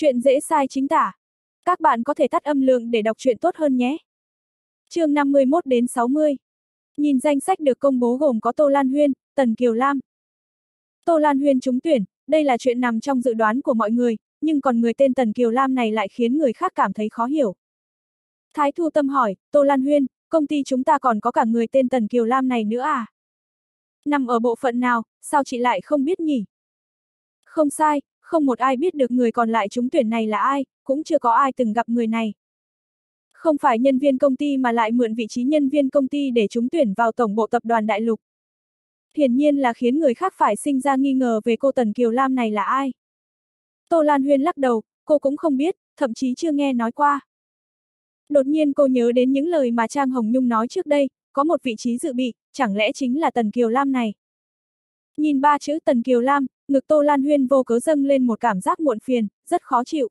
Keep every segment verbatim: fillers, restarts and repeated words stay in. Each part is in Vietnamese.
Chuyện dễ sai chính tả. Các bạn có thể tắt âm lượng để đọc truyện tốt hơn nhé. Chương năm mươi mốt đến sáu mươi. Nhìn danh sách được công bố gồm có Tô Lan Huyên, Tần Kiều Lam. Tô Lan Huyên trúng tuyển, đây là chuyện nằm trong dự đoán của mọi người, nhưng còn người tên Tần Kiều Lam này lại khiến người khác cảm thấy khó hiểu. Thái Thu Tâm hỏi, Tô Lan Huyên, công ty chúng ta còn có cả người tên Tần Kiều Lam này nữa à? Nằm ở bộ phận nào, sao chị lại không biết nhỉ? Không sai, không một ai biết được người còn lại trúng tuyển này là ai, cũng chưa có ai từng gặp người này. Không phải nhân viên công ty mà lại mượn vị trí nhân viên công ty để trúng tuyển vào tổng bộ tập đoàn Đại Lục. Hiển nhiên là khiến người khác phải sinh ra nghi ngờ về cô Tần Kiều Lam này là ai. Tô Lan Huyên lắc đầu, cô cũng không biết, thậm chí chưa nghe nói qua. Đột nhiên cô nhớ đến những lời mà Trang Hồng Nhung nói trước đây, có một vị trí dự bị, chẳng lẽ chính là Tần Kiều Lam này. Nhìn ba chữ Tần Kiều Lam, ngực Tô Lan Huyên vô cớ dâng lên một cảm giác muộn phiền, rất khó chịu.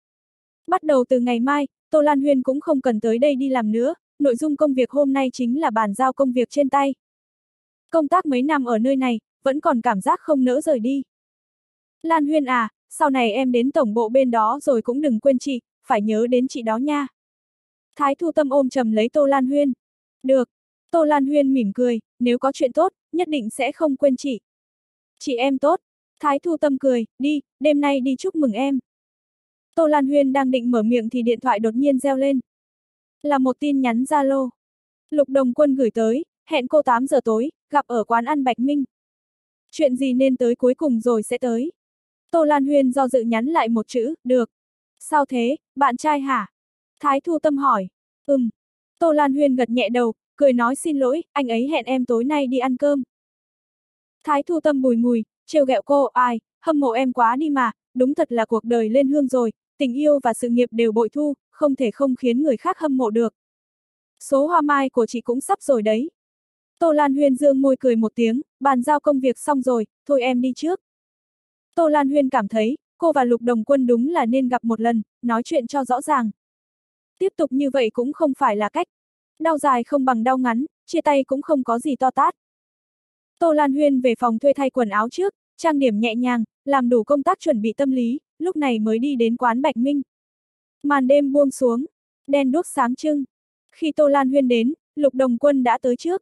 Bắt đầu từ ngày mai, Tô Lan Huyên cũng không cần tới đây đi làm nữa, nội dung công việc hôm nay chính là bàn giao công việc trên tay. Công tác mấy năm ở nơi này, vẫn còn cảm giác không nỡ rời đi. Lan Huyên à, sau này em đến tổng bộ bên đó rồi cũng đừng quên chị, phải nhớ đến chị đó nha. Thái Thu Tâm ôm chầm lấy Tô Lan Huyên. Được. Tô Lan Huyên mỉm cười, nếu có chuyện tốt, nhất định sẽ không quên chị. Chị em tốt. Thái Thu Tâm cười, đi, đêm nay đi chúc mừng em. Tô Lan Huyên đang định mở miệng thì điện thoại đột nhiên reo lên. Là một tin nhắn Zalo. Lục Đồng Quân gửi tới, hẹn cô tám giờ tối, gặp ở quán ăn Bạch Minh. Chuyện gì nên tới cuối cùng rồi sẽ tới. Tô Lan Huyên do dự nhắn lại một chữ, được. Sao thế, bạn trai hả? Thái Thu Tâm hỏi. Ừm. Tô Lan Huyên gật nhẹ đầu, cười nói xin lỗi, anh ấy hẹn em tối nay đi ăn cơm. Thái Thu Tâm bùi ngùi, trêu ghẹo cô, ai, hâm mộ em quá đi mà, đúng thật là cuộc đời lên hương rồi, tình yêu và sự nghiệp đều bội thu, không thể không khiến người khác hâm mộ được. Số hoa mai của chị cũng sắp rồi đấy. Tô Lan Huyên dương môi cười một tiếng, bàn giao công việc xong rồi, thôi em đi trước. Tô Lan Huyên cảm thấy, cô và Lục Đồng Quân đúng là nên gặp một lần, nói chuyện cho rõ ràng. Tiếp tục như vậy cũng không phải là cách. Đau dài không bằng đau ngắn, chia tay cũng không có gì to tát. Tô Lan Huyên về phòng thuê thay quần áo trước, trang điểm nhẹ nhàng, làm đủ công tác chuẩn bị tâm lý, lúc này mới đi đến quán Bạch Minh. Màn đêm buông xuống, đèn đuốc sáng trưng. Khi Tô Lan Huyên đến, Lục Đồng Quân đã tới trước.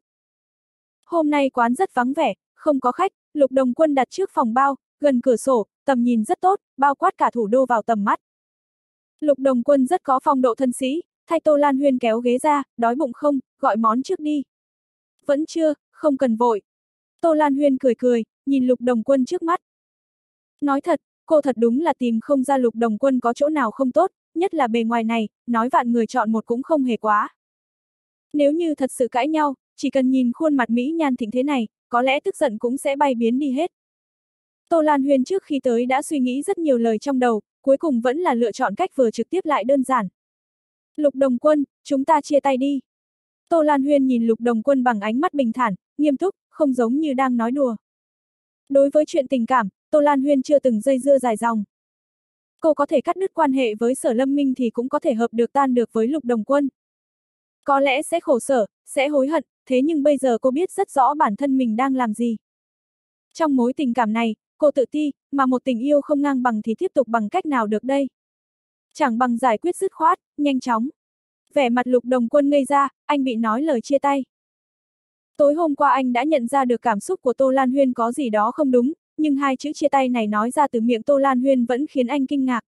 Hôm nay quán rất vắng vẻ, không có khách, Lục Đồng Quân đặt trước phòng bao, gần cửa sổ, tầm nhìn rất tốt, bao quát cả thủ đô vào tầm mắt. Lục Đồng Quân rất có phong độ thân sĩ, thay Tô Lan Huyên kéo ghế ra, đói bụng không, gọi món trước đi. Vẫn chưa, không cần vội. Tô Lan Huyên cười cười, nhìn Lục Đồng Quân trước mắt. Nói thật, cô thật đúng là tìm không ra Lục Đồng Quân có chỗ nào không tốt, nhất là bề ngoài này, nói vạn người chọn một cũng không hề quá. Nếu như thật sự cãi nhau, chỉ cần nhìn khuôn mặt mỹ nhan thịnh thế này, có lẽ tức giận cũng sẽ bay biến đi hết. Tô Lan Huyên trước khi tới đã suy nghĩ rất nhiều lời trong đầu, cuối cùng vẫn là lựa chọn cách vừa trực tiếp lại đơn giản. Lục Đồng Quân, chúng ta chia tay đi. Tô Lan Huyên nhìn Lục Đồng Quân bằng ánh mắt bình thản, nghiêm túc, không giống như đang nói đùa. Đối với chuyện tình cảm, Tô Lan Huyên chưa từng dây dưa dài dòng. Cô có thể cắt đứt quan hệ với Sở Lâm Minh thì cũng có thể hợp được tan được với Lục Đồng Quân. Có lẽ sẽ khổ sở, sẽ hối hận, thế nhưng bây giờ cô biết rất rõ bản thân mình đang làm gì. Trong mối tình cảm này, cô tự ti, mà một tình yêu không ngang bằng thì tiếp tục bằng cách nào được đây? Chẳng bằng giải quyết dứt khoát, nhanh chóng. Vẻ mặt Lục Đồng Quân ngây ra, anh bị nói lời chia tay. Tối hôm qua anh đã nhận ra được cảm xúc của Tô Lan Huyên có gì đó không đúng, nhưng hai chữ chia tay này nói ra từ miệng Tô Lan Huyên vẫn khiến anh kinh ngạc.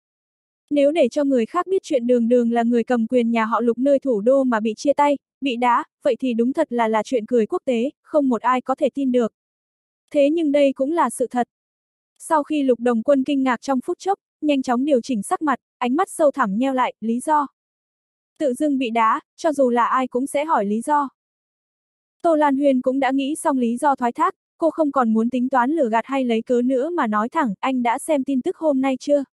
Nếu để cho người khác biết chuyện Đường Đường là người cầm quyền nhà họ Lục nơi thủ đô mà bị chia tay, bị đá, vậy thì đúng thật là là chuyện cười quốc tế, không một ai có thể tin được. Thế nhưng đây cũng là sự thật. Sau khi Lục Đồng Quân kinh ngạc trong phút chốc, nhanh chóng điều chỉnh sắc mặt, ánh mắt sâu thẳm nheo lại, lý do. Tự dưng bị đá, cho dù là ai cũng sẽ hỏi lý do. Tô Lan Huyên cũng đã nghĩ xong lý do thoái thác, cô không còn muốn tính toán lừa gạt hay lấy cớ nữa mà nói thẳng, anh đã xem tin tức hôm nay chưa?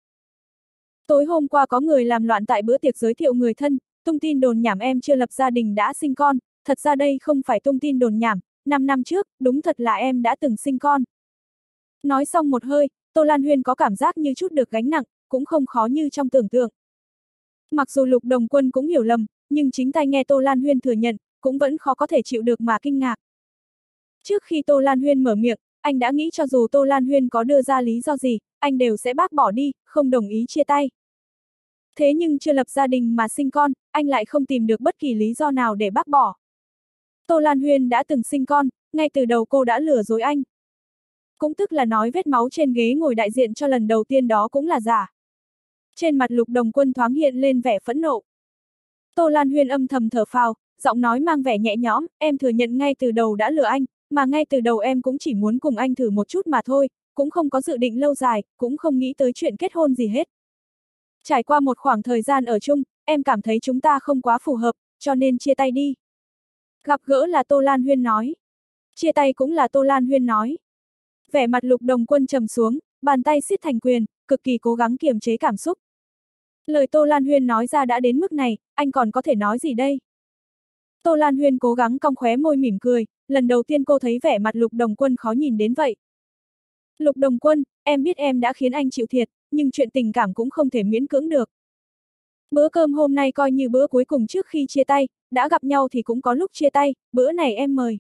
Tối hôm qua có người làm loạn tại bữa tiệc giới thiệu người thân, tung tin đồn nhảm em chưa lập gia đình đã sinh con, thật ra đây không phải tung tin đồn nhảm, năm năm trước, đúng thật là em đã từng sinh con. Nói xong một hơi, Tô Lan Huyên có cảm giác như chút được gánh nặng, cũng không khó như trong tưởng tượng. Mặc dù Lục Đồng Quân cũng hiểu lầm, nhưng chính tay nghe Tô Lan Huyên thừa nhận, cũng vẫn khó có thể chịu được mà kinh ngạc. Trước khi Tô Lan Huyên mở miệng, anh đã nghĩ cho dù Tô Lan Huyên có đưa ra lý do gì, anh đều sẽ bác bỏ đi, không đồng ý chia tay. Thế nhưng chưa lập gia đình mà sinh con, anh lại không tìm được bất kỳ lý do nào để bác bỏ. Tô Lan Huyên đã từng sinh con, ngay từ đầu cô đã lừa dối anh. Cũng tức là nói vết máu trên ghế ngồi đại diện cho lần đầu tiên đó cũng là giả. Trên mặt Lục Đồng Quân thoáng hiện lên vẻ phẫn nộ. Tô Lan Huyên âm thầm thở phào, giọng nói mang vẻ nhẹ nhõm, em thừa nhận ngay từ đầu đã lừa anh, mà ngay từ đầu em cũng chỉ muốn cùng anh thử một chút mà thôi, cũng không có dự định lâu dài, cũng không nghĩ tới chuyện kết hôn gì hết. Trải qua một khoảng thời gian ở chung, em cảm thấy chúng ta không quá phù hợp, cho nên chia tay đi. Gặp gỡ là Tô Lan Huyên nói. Chia tay cũng là Tô Lan Huyên nói. Vẻ mặt Lục Đồng Quân trầm xuống, bàn tay siết thành quyền, cực kỳ cố gắng kiềm chế cảm xúc. Lời Tô Lan Huyên nói ra đã đến mức này, anh còn có thể nói gì đây? Tô Lan Huyên cố gắng cong khóe môi mỉm cười, lần đầu tiên cô thấy vẻ mặt Lục Đồng Quân khó nhìn đến vậy. Lục Đồng Quân, em biết em đã khiến anh chịu thiệt, nhưng chuyện tình cảm cũng không thể miễn cưỡng được. Bữa cơm hôm nay coi như bữa cuối cùng trước khi chia tay, đã gặp nhau thì cũng có lúc chia tay, bữa này em mời.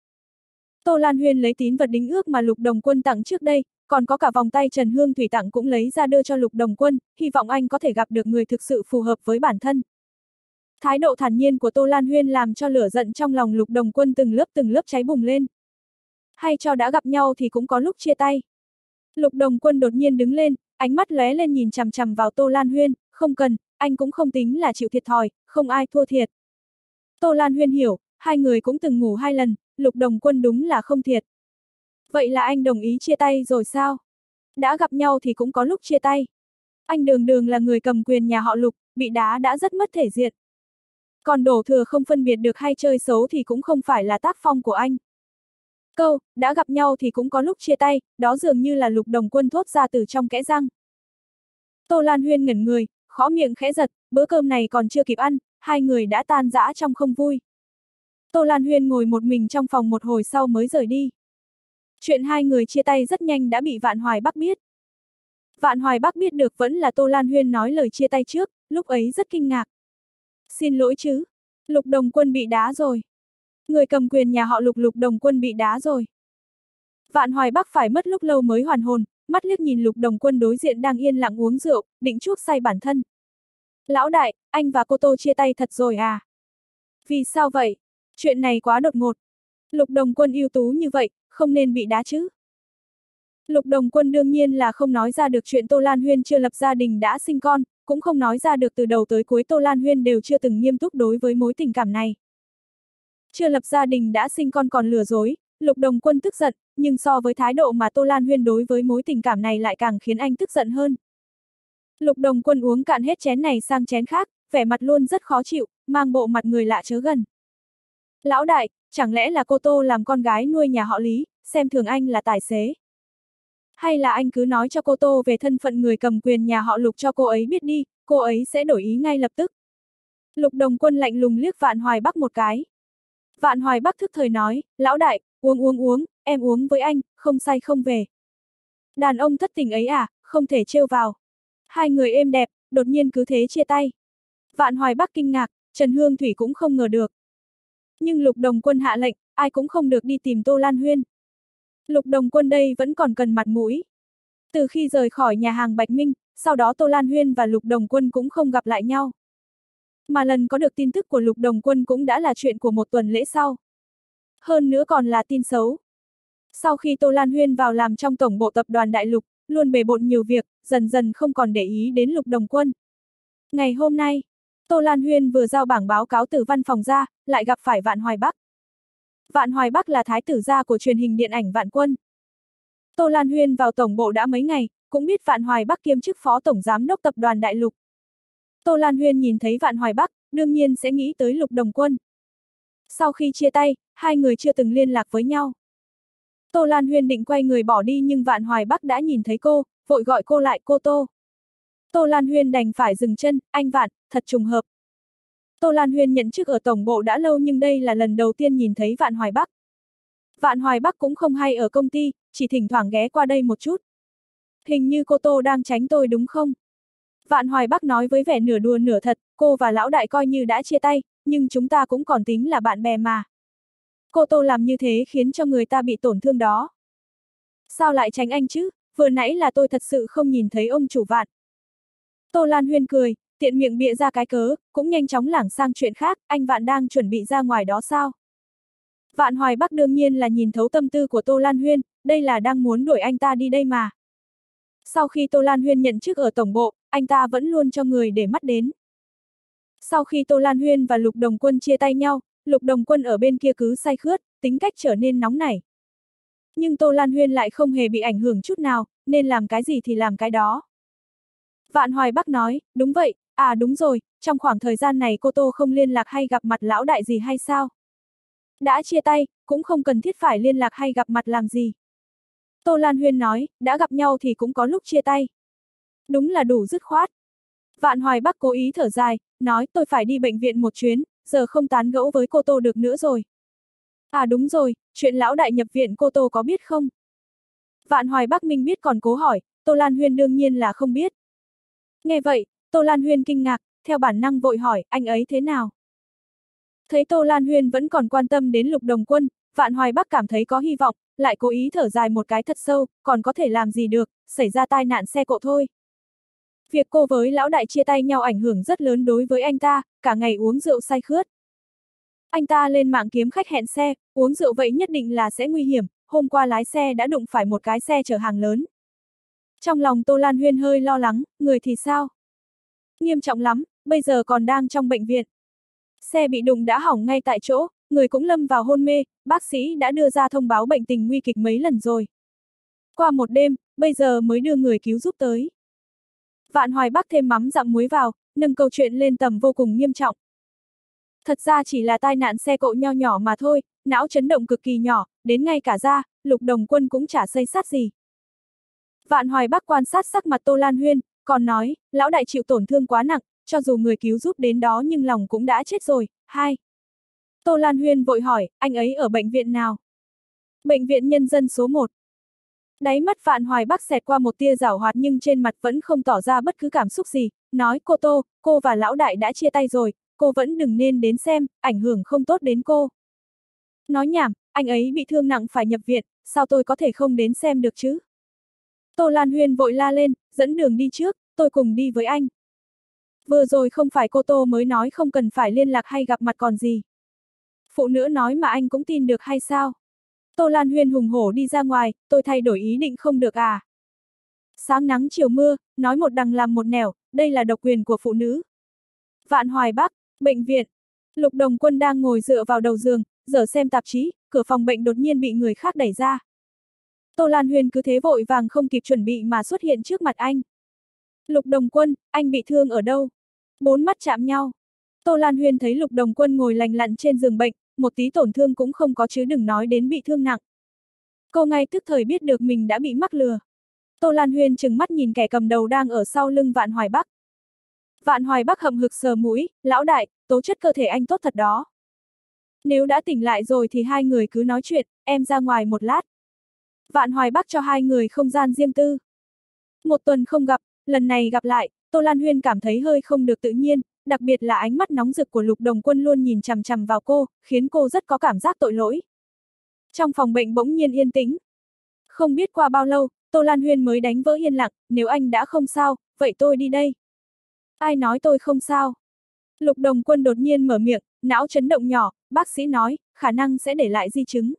Tô Lan Huyên lấy tín vật đính ước mà Lục Đồng Quân tặng trước đây, còn có cả vòng tay Trần Hương Thủy tặng cũng lấy ra đưa cho Lục Đồng Quân, hy vọng anh có thể gặp được người thực sự phù hợp với bản thân. Thái độ thản nhiên của Tô Lan Huyên làm cho lửa giận trong lòng Lục Đồng Quân từng lớp từng lớp cháy bùng lên. Hay cho đã gặp nhau thì cũng có lúc chia tay. Lục Đồng Quân đột nhiên đứng lên, ánh mắt lóe lên nhìn chằm chằm vào Tô Lan Huyên, không cần, anh cũng không tính là chịu thiệt thòi, không ai thua thiệt. Tô Lan Huyên hiểu, hai người cũng từng ngủ hai lần, Lục Đồng Quân đúng là không thiệt. Vậy là anh đồng ý chia tay rồi sao? Đã gặp nhau thì cũng có lúc chia tay. Anh đường đường là người cầm quyền nhà họ Lục, bị đá đã rất mất thể diện. Còn đổ thừa không phân biệt được hay chơi xấu thì cũng không phải là tác phong của anh. Câu, đã gặp nhau thì cũng có lúc chia tay, đó dường như là Lục Đồng Quân thốt ra từ trong kẽ răng. Tô Lan Huyên ngẩn người, khõ miệng khẽ giật, bữa cơm này còn chưa kịp ăn, hai người đã tan rã trong không vui. Tô Lan Huyên ngồi một mình trong phòng một hồi sau mới rời đi. Chuyện hai người chia tay rất nhanh đã bị Vạn Hoài Bắc biết. Vạn Hoài Bắc biết được vẫn là Tô Lan Huyên nói lời chia tay trước, lúc ấy rất kinh ngạc. Xin lỗi chứ, Lục Đồng Quân bị đá rồi. Người cầm quyền nhà họ Lục Lục Đồng Quân bị đá rồi. Vạn Hoài Bắc phải mất lúc lâu mới hoàn hồn, mắt liếc nhìn Lục Đồng Quân đối diện đang yên lặng uống rượu, định chuốc say bản thân. Lão đại, anh và cô Tô chia tay thật rồi à? Vì sao vậy? Chuyện này quá đột ngột. Lục Đồng Quân ưu tú như vậy, không nên bị đá chứ. Lục Đồng Quân đương nhiên là không nói ra được chuyện Tô Lan Huyên chưa lập gia đình đã sinh con, cũng không nói ra được từ đầu tới cuối Tô Lan Huyên đều chưa từng nghiêm túc đối với mối tình cảm này. Chưa lập gia đình đã sinh con còn lừa dối, Lục Đồng Quân tức giận, nhưng so với thái độ mà Tô Lan Huyên đối với mối tình cảm này lại càng khiến anh tức giận hơn. Lục Đồng Quân uống cạn hết chén này sang chén khác, vẻ mặt luôn rất khó chịu, mang bộ mặt người lạ chớ gần. Lão đại, chẳng lẽ là cô Tô làm con gái nuôi nhà họ Lý, xem thường anh là tài xế? Hay là anh cứ nói cho cô Tô về thân phận người cầm quyền nhà họ Lục cho cô ấy biết đi, cô ấy sẽ đổi ý ngay lập tức. Lục Đồng Quân lạnh lùng liếc Vạn Hoài Bắc một cái. Vạn Hoài Bắc thức thời nói, lão đại, uống uống uống, em uống với anh, không say không về. Đàn ông thất tình ấy à, không thể trêu vào. Hai người êm đẹp, đột nhiên cứ thế chia tay. Vạn Hoài Bắc kinh ngạc, Trần Hương Thủy cũng không ngờ được. Nhưng Lục Đồng Quân hạ lệnh, ai cũng không được đi tìm Tô Lan Huyên. Lục Đồng Quân đây vẫn còn cần mặt mũi. Từ khi rời khỏi nhà hàng Bạch Minh, sau đó Tô Lan Huyên và Lục Đồng Quân cũng không gặp lại nhau. Mà lần có được tin tức của Lục Đồng Quân cũng đã là chuyện của một tuần lễ sau. Hơn nữa còn là tin xấu. Sau khi Tô Lan Huyên vào làm trong tổng bộ tập đoàn Đại Lục, luôn bề bộn nhiều việc, dần dần không còn để ý đến Lục Đồng Quân. Ngày hôm nay, Tô Lan Huyên vừa giao bảng báo cáo từ văn phòng ra, lại gặp phải Vạn Hoài Bắc. Vạn Hoài Bắc là thái tử gia của truyền hình điện ảnh Vạn Quân. Tô Lan Huyên vào tổng bộ đã mấy ngày, cũng biết Vạn Hoài Bắc kiêm chức phó tổng giám đốc tập đoàn Đại Lục. Tô Lan Huyên nhìn thấy Vạn Hoài Bắc, đương nhiên sẽ nghĩ tới Lục Đồng Quân. Sau khi chia tay, hai người chưa từng liên lạc với nhau. Tô Lan Huyên định quay người bỏ đi nhưng Vạn Hoài Bắc đã nhìn thấy cô, vội gọi cô lại, cô Tô. Tô Lan Huyên đành phải dừng chân, anh Vạn, thật trùng hợp. Tô Lan Huyên nhận chức ở tổng bộ đã lâu nhưng đây là lần đầu tiên nhìn thấy Vạn Hoài Bắc. Vạn Hoài Bắc cũng không hay ở công ty, chỉ thỉnh thoảng ghé qua đây một chút. Hình như cô Tô đang tránh tôi đúng không? Vạn Hoài Bắc nói với vẻ nửa đùa nửa thật, cô và lão đại coi như đã chia tay, nhưng chúng ta cũng còn tính là bạn bè mà. Cô Tô làm như thế khiến cho người ta bị tổn thương đó. Sao lại tránh anh chứ, vừa nãy là tôi thật sự không nhìn thấy ông chủ Vạn. Tô Lan Huyên cười, tiện miệng bịa ra cái cớ, cũng nhanh chóng lảng sang chuyện khác, anh Vạn đang chuẩn bị ra ngoài đó sao? Vạn Hoài Bắc đương nhiên là nhìn thấu tâm tư của Tô Lan Huyên, đây là đang muốn đuổi anh ta đi đây mà. Sau khi Tô Lan Huyên nhận chức ở tổng bộ, anh ta vẫn luôn cho người để mắt đến. Sau khi Tô Lan Huyên và Lục Đồng Quân chia tay nhau, Lục Đồng Quân ở bên kia cứ say khướt, tính cách trở nên nóng nảy. Nhưng Tô Lan Huyên lại không hề bị ảnh hưởng chút nào, nên làm cái gì thì làm cái đó. Vạn Hoài Bắc nói, đúng vậy, à đúng rồi, trong khoảng thời gian này cô Tô không liên lạc hay gặp mặt lão đại gì hay sao? Đã chia tay, cũng không cần thiết phải liên lạc hay gặp mặt làm gì. Tô Lan Huyên nói, đã gặp nhau thì cũng có lúc chia tay. Đúng là đủ dứt khoát. Vạn Hoài Bắc cố ý thở dài, nói tôi phải đi bệnh viện một chuyến, giờ không tán gẫu với cô Tô được nữa rồi. À đúng rồi, chuyện lão đại nhập viện cô Tô có biết không? Vạn Hoài Bắc minh biết còn cố hỏi, Tô Lan Huyên đương nhiên là không biết. Nghe vậy, Tô Lan Huyên kinh ngạc, theo bản năng vội hỏi, anh ấy thế nào? Thấy Tô Lan Huyên vẫn còn quan tâm đến Lục Đồng Quân, Vạn Hoài Bắc cảm thấy có hy vọng, lại cố ý thở dài một cái thật sâu, còn có thể làm gì được, xảy ra tai nạn xe cộ thôi. Việc cô với lão đại chia tay nhau ảnh hưởng rất lớn đối với anh ta, cả ngày uống rượu say khướt. Anh ta lên mạng kiếm khách hẹn xe, uống rượu vậy nhất định là sẽ nguy hiểm, hôm qua lái xe đã đụng phải một cái xe chở hàng lớn. Trong lòng Tô Lan Huyên hơi lo lắng, người thì sao? Nghiêm trọng lắm, bây giờ còn đang trong bệnh viện. Xe bị đụng đã hỏng ngay tại chỗ, người cũng lâm vào hôn mê, bác sĩ đã đưa ra thông báo bệnh tình nguy kịch mấy lần rồi. Qua một đêm, bây giờ mới đưa người cứu giúp tới. Vạn Hoài Bắc thêm mắm dặm muối vào, nâng câu chuyện lên tầm vô cùng nghiêm trọng. Thật ra chỉ là tai nạn xe cộ nho nhỏ mà thôi, não chấn động cực kỳ nhỏ, đến ngay cả da, Lục Đồng Quân cũng chả xây sát gì. Vạn Hoài Bắc quan sát sắc mặt Tô Lan Huyên, còn nói, lão đại chịu tổn thương quá nặng, cho dù người cứu giúp đến đó nhưng lòng cũng đã chết rồi. Hai. Tô Lan Huyên vội hỏi, anh ấy ở bệnh viện nào? Bệnh viện Nhân dân số một. Đáy mắt Vạn Hoài Bắc xẹt qua một tia giảo hoạt nhưng trên mặt vẫn không tỏ ra bất cứ cảm xúc gì, nói cô Tô, cô và lão đại đã chia tay rồi, cô vẫn đừng nên đến xem, ảnh hưởng không tốt đến cô. Nói nhảm, anh ấy bị thương nặng phải nhập viện, sao tôi có thể không đến xem được chứ? Tô Lan Huyên vội la lên, dẫn đường đi trước, tôi cùng đi với anh. Vừa rồi không phải cô Tô mới nói không cần phải liên lạc hay gặp mặt còn gì. Phụ nữ nói mà anh cũng tin được hay sao? Tô Lan Huyên hùng hổ đi ra ngoài, tôi thay đổi ý định không được à? Sáng nắng chiều mưa, nói một đằng làm một nẻo, đây là độc quyền của phụ nữ. Vạn Hoài Bắc, bệnh viện. Lục Đồng Quân đang ngồi dựa vào đầu giường, dở xem tạp chí, cửa phòng bệnh đột nhiên bị người khác đẩy ra. Tô Lan Huyên cứ thế vội vàng không kịp chuẩn bị mà xuất hiện trước mặt anh. Lục Đồng Quân, anh bị thương ở đâu? Bốn mắt chạm nhau. Tô Lan Huyên thấy Lục Đồng Quân ngồi lành lặn trên giường bệnh, một tí tổn thương cũng không có chứ đừng nói đến bị thương nặng. Cô ngay tức thời biết được mình đã bị mắc lừa. Tô Lan Huyên trừng mắt nhìn kẻ cầm đầu đang ở sau lưng Vạn Hoài Bắc. Vạn Hoài Bắc hậm hực sờ mũi, lão đại, tố chất cơ thể anh tốt thật đó. Nếu đã tỉnh lại rồi thì hai người cứ nói chuyện, em ra ngoài một lát. Vạn Hoài Bắc cho hai người không gian riêng tư. Một tuần không gặp, lần này gặp lại, Tô Lan Huyên cảm thấy hơi không được tự nhiên, đặc biệt là ánh mắt nóng rực của Lục Đồng Quân luôn nhìn chằm chằm vào cô, khiến cô rất có cảm giác tội lỗi. Trong phòng bệnh bỗng nhiên yên tĩnh. Không biết qua bao lâu, Tô Lan Huyên mới đánh vỡ yên lặng, nếu anh đã không sao, vậy tôi đi đây. Ai nói tôi không sao? Lục Đồng Quân đột nhiên mở miệng, não chấn động nhỏ, bác sĩ nói, khả năng sẽ để lại di chứng.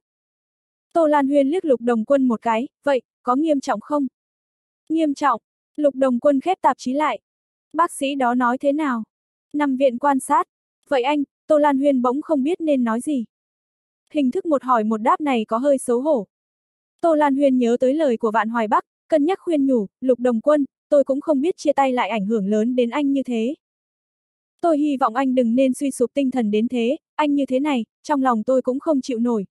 Tô Lan Huyên liếc Lục Đồng Quân một cái, vậy, có nghiêm trọng không? Nghiêm trọng. Lục Đồng Quân khép tạp chí lại. Bác sĩ đó nói thế nào? Nằm viện quan sát. Vậy anh, Tô Lan Huyên bỗng không biết nên nói gì. Hình thức một hỏi một đáp này có hơi xấu hổ. Tô Lan Huyên nhớ tới lời của Vạn Hoài Bắc, cân nhắc khuyên nhủ, Lục Đồng Quân, tôi cũng không biết chia tay lại ảnh hưởng lớn đến anh như thế. Tôi hy vọng anh đừng nên suy sụp tinh thần đến thế, anh như thế này, trong lòng tôi cũng không chịu nổi.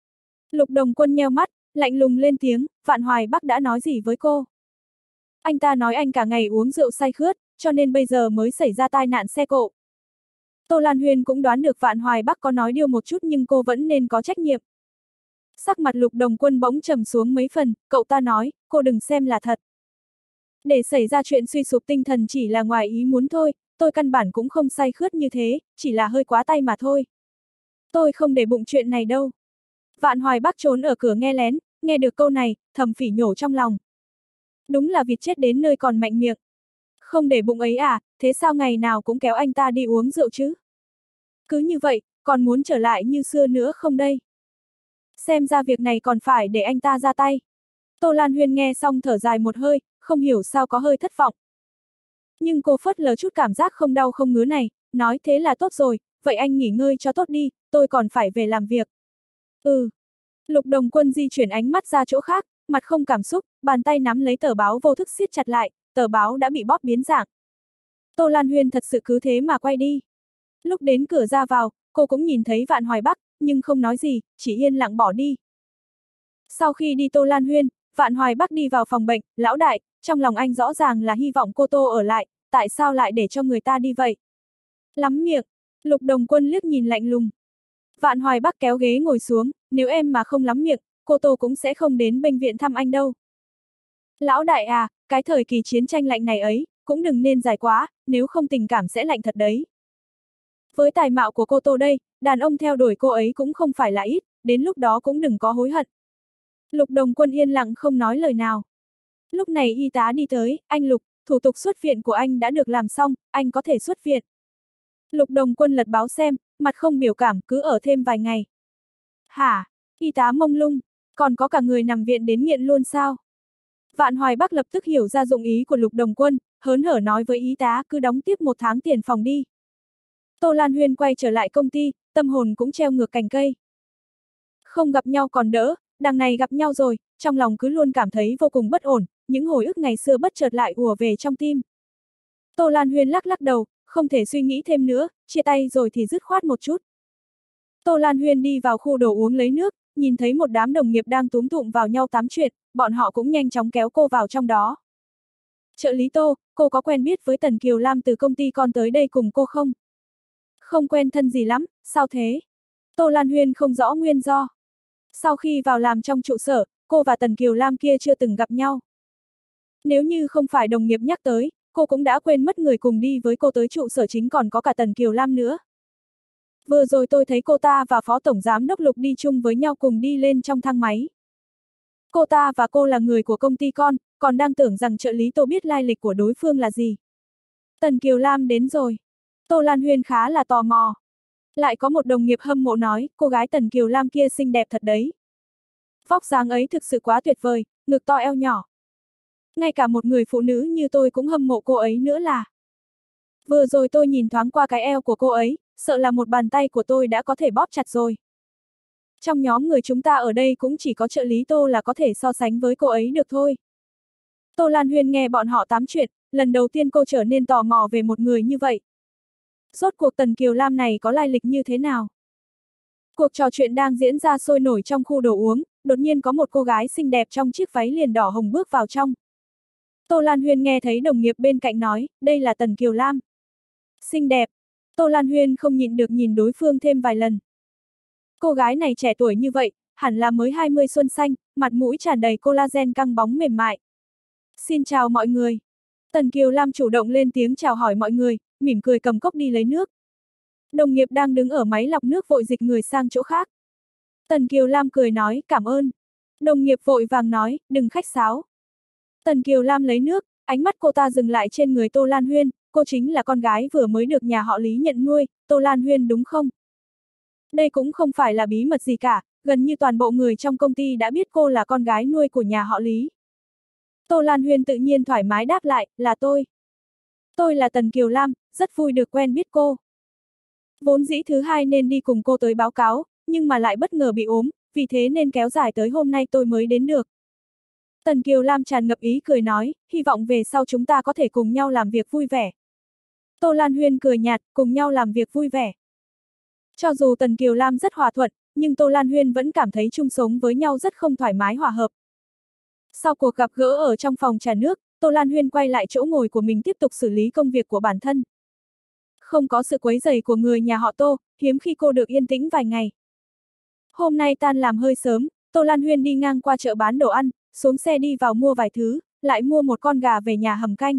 Lục Đồng Quân nheo mắt, lạnh lùng lên tiếng, Vạn Hoài Bắc đã nói gì với cô? Anh ta nói anh cả ngày uống rượu say khướt, cho nên bây giờ mới xảy ra tai nạn xe cộ. Tô Lan Huyên cũng đoán được Vạn Hoài Bắc có nói điêu một chút nhưng cô vẫn nên có trách nhiệm. Sắc mặt Lục Đồng Quân bỗng trầm xuống mấy phần, cậu ta nói, cô đừng xem là thật. Để xảy ra chuyện suy sụp tinh thần chỉ là ngoài ý muốn thôi, tôi căn bản cũng không say khướt như thế, chỉ là hơi quá tay mà thôi. Tôi không để bụng chuyện này đâu. Vạn Hoài Bắc trốn ở cửa nghe lén, Nghe được câu này, thầm phỉ nhổ trong lòng. Đúng là vịt chết đến nơi còn mạnh miệng. Không để bụng ấy à, thế sao ngày nào cũng kéo anh ta đi uống rượu chứ? Cứ như vậy, còn muốn trở lại như xưa nữa không đây? Xem ra việc này còn phải để anh ta ra tay. Tô Lan Huyên nghe xong thở dài một hơi, không hiểu sao có hơi thất vọng. Nhưng cô phớt lờ chút cảm giác không đau không ngứa này, nói thế là tốt rồi, vậy anh nghỉ ngơi cho tốt đi, tôi còn phải về làm việc. Ừ. Lục Đồng Quân di chuyển ánh mắt ra chỗ khác, mặt không cảm xúc, bàn tay nắm lấy tờ báo vô thức siết chặt lại, tờ báo đã bị bóp biến dạng. Tô Lan Huyên thật sự cứ thế mà quay đi. Lúc đến cửa ra vào, cô cũng nhìn thấy Vạn Hoài Bắc, nhưng không nói gì, chỉ yên lặng bỏ đi. Sau khi đi Tô Lan Huyên, Vạn Hoài Bắc đi vào phòng bệnh, lão đại, trong lòng anh rõ ràng là hy vọng cô Tô ở lại, tại sao lại để cho người ta đi vậy? Lắm miệng, Lục Đồng Quân liếc nhìn lạnh lùng. Vạn Hoài Bắc kéo ghế ngồi xuống, nếu em mà không lắm miệng, cô Tô cũng sẽ không đến bệnh viện thăm anh đâu. Lão đại à, cái thời kỳ chiến tranh lạnh này ấy, cũng đừng nên dài quá, nếu không tình cảm sẽ lạnh thật đấy. Với tài mạo của cô Tô đây, đàn ông theo đuổi cô ấy cũng không phải là ít, đến lúc đó cũng đừng có hối hận. Lục Đồng Quân yên lặng không nói lời nào. Lúc này y tá đi tới, anh Lục, thủ tục xuất viện của anh đã được làm xong, anh có thể xuất viện. Lục Đồng Quân lật báo xem, mặt không biểu cảm, cứ ở thêm vài ngày. Hả? Y tá mông lung, còn có cả người nằm viện đến nghiện luôn sao? Vạn Hoài Bắc lập tức hiểu ra dụng ý của Lục Đồng Quân, hớn hở nói với y tá cứ đóng tiếp một tháng tiền phòng đi. Tô Lan Huyên quay trở lại công ty, tâm hồn cũng treo ngược cành cây. Không gặp nhau còn đỡ, đằng này gặp nhau rồi, trong lòng cứ luôn cảm thấy vô cùng bất ổn, những hồi ức ngày xưa bất chợt lại ùa về trong tim. Tô Lan Huyên lắc lắc đầu, không thể suy nghĩ thêm nữa, chia tay rồi thì dứt khoát một chút. Tô Lan Huyên đi vào khu đồ uống lấy nước, nhìn thấy một đám đồng nghiệp đang túm tụm vào nhau tám chuyện, bọn họ cũng nhanh chóng kéo cô vào trong đó. Trợ lý Tô, cô có quen biết với Tần Kiều Lam từ công ty con tới đây cùng cô không? Không quen thân gì lắm, sao thế? Tô Lan Huyên không rõ nguyên do. Sau khi vào làm trong trụ sở, cô và Tần Kiều Lam kia chưa từng gặp nhau. Nếu như không phải đồng nghiệp nhắc tới, cô cũng đã quên mất người cùng đi với cô tới trụ sở chính còn có cả Tần Kiều Lam nữa. Vừa rồi tôi thấy cô ta và Phó Tổng Giám đốc Lục đi chung với nhau cùng đi lên trong thang máy. Cô ta và cô là người của công ty con, còn đang tưởng rằng trợ lý Tô biết lai lịch của đối phương là gì. Tần Kiều Lam đến rồi. Tô Lan Huyên khá là tò mò. Lại có một đồng nghiệp hâm mộ nói, cô gái Tần Kiều Lam kia xinh đẹp thật đấy. Vóc dáng ấy thực sự quá tuyệt vời, ngực to eo nhỏ. Ngay cả một người phụ nữ như tôi cũng hâm mộ cô ấy nữa là. Vừa rồi tôi nhìn thoáng qua cái eo của cô ấy, sợ là một bàn tay của tôi đã có thể bóp chặt rồi. Trong nhóm người chúng ta ở đây cũng chỉ có trợ lý Tô là có thể so sánh với cô ấy được thôi. Tô Lan Huyên nghe bọn họ tám chuyện, lần đầu tiên cô trở nên tò mò về một người như vậy. Rốt cuộc Tần Kiều Lam này có lai lịch như thế nào? Cuộc trò chuyện đang diễn ra sôi nổi trong khu đồ uống, đột nhiên có một cô gái xinh đẹp trong chiếc váy liền đỏ hồng bước vào trong. Tô Lan Huyên nghe thấy đồng nghiệp bên cạnh nói, đây là Tần Kiều Lam. Xinh đẹp. Tô Lan Huyên không nhịn được nhìn đối phương thêm vài lần. Cô gái này trẻ tuổi như vậy, hẳn là mới hai mươi xuân xanh, mặt mũi tràn đầy collagen căng bóng mềm mại. Xin chào mọi người. Tần Kiều Lam chủ động lên tiếng chào hỏi mọi người, mỉm cười cầm cốc đi lấy nước. Đồng nghiệp đang đứng ở máy lọc nước vội dịch người sang chỗ khác. Tần Kiều Lam cười nói, cảm ơn. Đồng nghiệp vội vàng nói, đừng khách sáo. Tần Kiều Lam lấy nước, ánh mắt cô ta dừng lại trên người Tô Lan Huyên, cô chính là con gái vừa mới được nhà họ Lý nhận nuôi, Tô Lan Huyên đúng không? Đây cũng không phải là bí mật gì cả, gần như toàn bộ người trong công ty đã biết cô là con gái nuôi của nhà họ Lý. Tô Lan Huyên tự nhiên thoải mái đáp lại, là tôi. Tôi là Tần Kiều Lam, rất vui được quen biết cô. Vốn dĩ thứ hai nên đi cùng cô tới báo cáo, nhưng mà lại bất ngờ bị ốm, vì thế nên kéo dài tới hôm nay tôi mới đến được. Tần Kiều Lam tràn ngập ý cười nói, hy vọng về sau chúng ta có thể cùng nhau làm việc vui vẻ. Tô Lan Huyên cười nhạt, cùng nhau làm việc vui vẻ. Cho dù Tần Kiều Lam rất hòa thuận, nhưng Tô Lan Huyên vẫn cảm thấy chung sống với nhau rất không thoải mái hòa hợp. Sau cuộc gặp gỡ ở trong phòng trà nước, Tô Lan Huyên quay lại chỗ ngồi của mình tiếp tục xử lý công việc của bản thân. Không có sự quấy rầy của người nhà họ Tô, hiếm khi cô được yên tĩnh vài ngày. Hôm nay tan làm hơi sớm, Tô Lan Huyên đi ngang qua chợ bán đồ ăn, xuống xe đi vào mua vài thứ, lại mua một con gà về nhà hầm canh.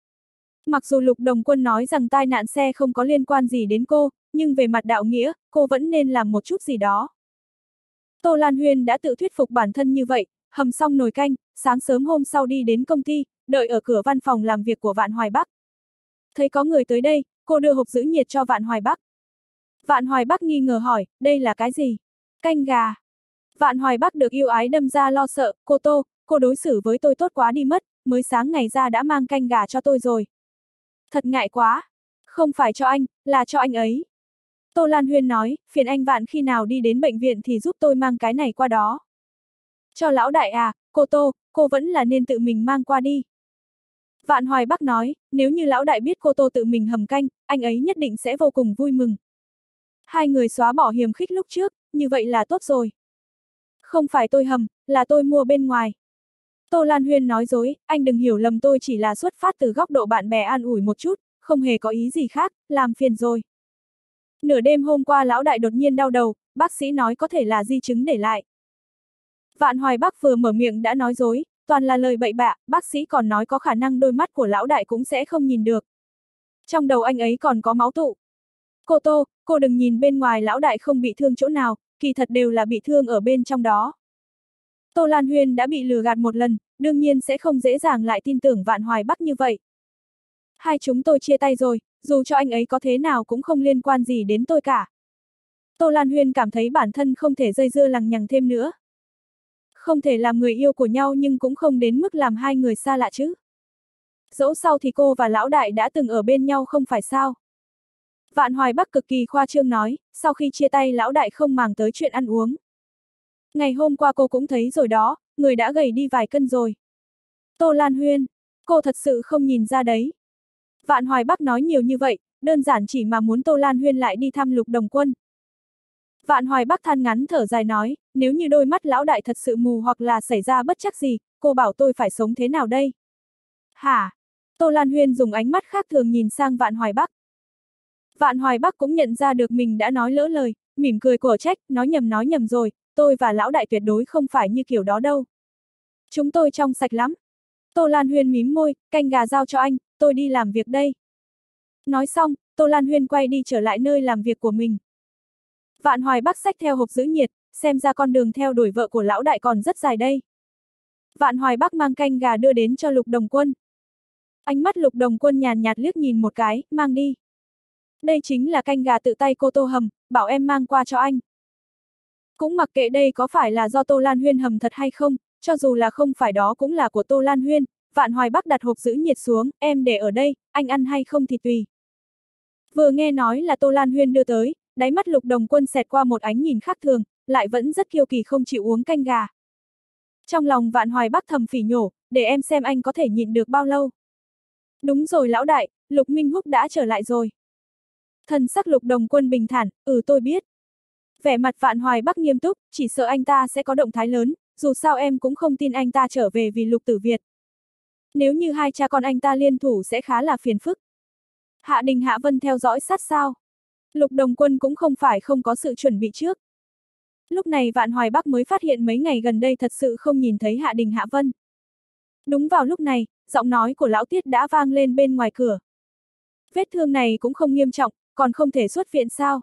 Mặc dù Lục Đồng Quân nói rằng tai nạn xe không có liên quan gì đến cô, nhưng về mặt đạo nghĩa, cô vẫn nên làm một chút gì đó. Tô Lan Huyên đã tự thuyết phục bản thân như vậy, hầm xong nồi canh, sáng sớm hôm sau đi đến công ty, đợi ở cửa văn phòng làm việc của Vạn Hoài Bắc. Thấy có người tới đây, cô đưa hộp giữ nhiệt cho Vạn Hoài Bắc. Vạn Hoài Bắc nghi ngờ hỏi, đây là cái gì? Canh gà. Vạn Hoài Bắc được yêu ái đâm ra lo sợ, cô Tô, cô đối xử với tôi tốt quá đi mất, mới sáng ngày ra đã mang canh gà cho tôi rồi. Thật ngại quá. Không phải cho anh, là cho anh ấy. Tô Lan Huyên nói, phiền anh Vạn khi nào đi đến bệnh viện thì giúp tôi mang cái này qua đó. Cho lão đại à, cô Tô, cô vẫn là nên tự mình mang qua đi. Vạn Hoài Bắc nói, nếu như lão đại biết cô Tô tự mình hầm canh, anh ấy nhất định sẽ vô cùng vui mừng. Hai người xóa bỏ hiềm khích lúc trước, như vậy là tốt rồi. Không phải tôi hầm, là tôi mua bên ngoài. Tô Lan Huyên nói dối, anh đừng hiểu lầm, tôi chỉ là xuất phát từ góc độ bạn bè an ủi một chút, không hề có ý gì khác, làm phiền rồi. Nửa đêm hôm qua lão đại đột nhiên đau đầu, bác sĩ nói có thể là di chứng để lại. Vạn Hoài Bắc vừa mở miệng đã nói dối, toàn là lời bậy bạ, bác sĩ còn nói có khả năng đôi mắt của lão đại cũng sẽ không nhìn được. Trong đầu anh ấy còn có máu tụ. Cô Tô, cô đừng nhìn bên ngoài lão đại không bị thương chỗ nào, kỳ thật đều là bị thương ở bên trong đó. Tô Lan Huyên đã bị lừa gạt một lần, đương nhiên sẽ không dễ dàng lại tin tưởng Vạn Hoài Bắc như vậy. Hai chúng tôi chia tay rồi, dù cho anh ấy có thế nào cũng không liên quan gì đến tôi cả. Tô Lan Huyên cảm thấy bản thân không thể dây dưa lằng nhằng thêm nữa. Không thể làm người yêu của nhau nhưng cũng không đến mức làm hai người xa lạ chứ. Dẫu sao thì cô và lão đại đã từng ở bên nhau không phải sao. Vạn Hoài Bắc cực kỳ khoa trương nói, sau khi chia tay lão đại không màng tới chuyện ăn uống. Ngày hôm qua cô cũng thấy rồi đó, người đã gầy đi vài cân rồi. Tô Lan Huyên, cô thật sự không nhìn ra đấy. Vạn Hoài Bắc nói nhiều như vậy, đơn giản chỉ mà muốn Tô Lan Huyên lại đi thăm Lục Đồng Quân. Vạn Hoài Bắc than ngắn thở dài nói, nếu như đôi mắt lão đại thật sự mù hoặc là xảy ra bất trắc gì, cô bảo tôi phải sống thế nào đây? Hả? Tô Lan Huyên dùng ánh mắt khác thường nhìn sang Vạn Hoài Bắc. Vạn Hoài Bắc cũng nhận ra được mình đã nói lỡ lời, mỉm cười cổ trách, nói nhầm nói nhầm rồi, tôi và lão đại tuyệt đối không phải như kiểu đó đâu. Chúng tôi trong sạch lắm. Tô Lan Huyên mím môi, canh gà giao cho anh, tôi đi làm việc đây. Nói xong, Tô Lan Huyên quay đi trở lại nơi làm việc của mình. Vạn Hoài Bắc xách theo hộp giữ nhiệt, xem ra con đường theo đuổi vợ của lão đại còn rất dài đây. Vạn Hoài Bắc mang canh gà đưa đến cho Lục Đồng Quân. Ánh mắt Lục Đồng Quân nhàn nhạt liếc nhìn một cái, mang đi. Đây chính là canh gà tự tay cô Tô hầm, bảo em mang qua cho anh. Cũng mặc kệ đây có phải là do Tô Lan Huyên hầm thật hay không, cho dù là không phải đó cũng là của Tô Lan Huyên. Vạn Hoài Bắc đặt hộp giữ nhiệt xuống, em để ở đây, anh ăn hay không thì tùy. Vừa nghe nói là Tô Lan Huyên đưa tới, đáy mắt Lục Đồng Quân xẹt qua một ánh nhìn khác thường, lại vẫn rất kiêu kỳ không chịu uống canh gà. Trong lòng Vạn Hoài Bắc thầm phỉ nhổ, để em xem anh có thể nhịn được bao lâu. Đúng rồi lão đại, Lục Minh Húc đã trở lại rồi. Thần sắc Lục Đồng Quân bình thản, ừ tôi biết. Vẻ mặt Vạn Hoài Bắc nghiêm túc, chỉ sợ anh ta sẽ có động thái lớn, dù sao em cũng không tin anh ta trở về vì Lục Tử Việt. Nếu như hai cha con anh ta liên thủ sẽ khá là phiền phức. Hạ Đình Hạ Vân theo dõi sát sao. Lục Đồng Quân cũng không phải không có sự chuẩn bị trước. Lúc này Vạn Hoài Bắc mới phát hiện mấy ngày gần đây thật sự không nhìn thấy Hạ Đình Hạ Vân. Đúng vào lúc này, giọng nói của lão Tiết đã vang lên bên ngoài cửa. Vết thương này cũng không nghiêm trọng, còn không thể xuất viện sao?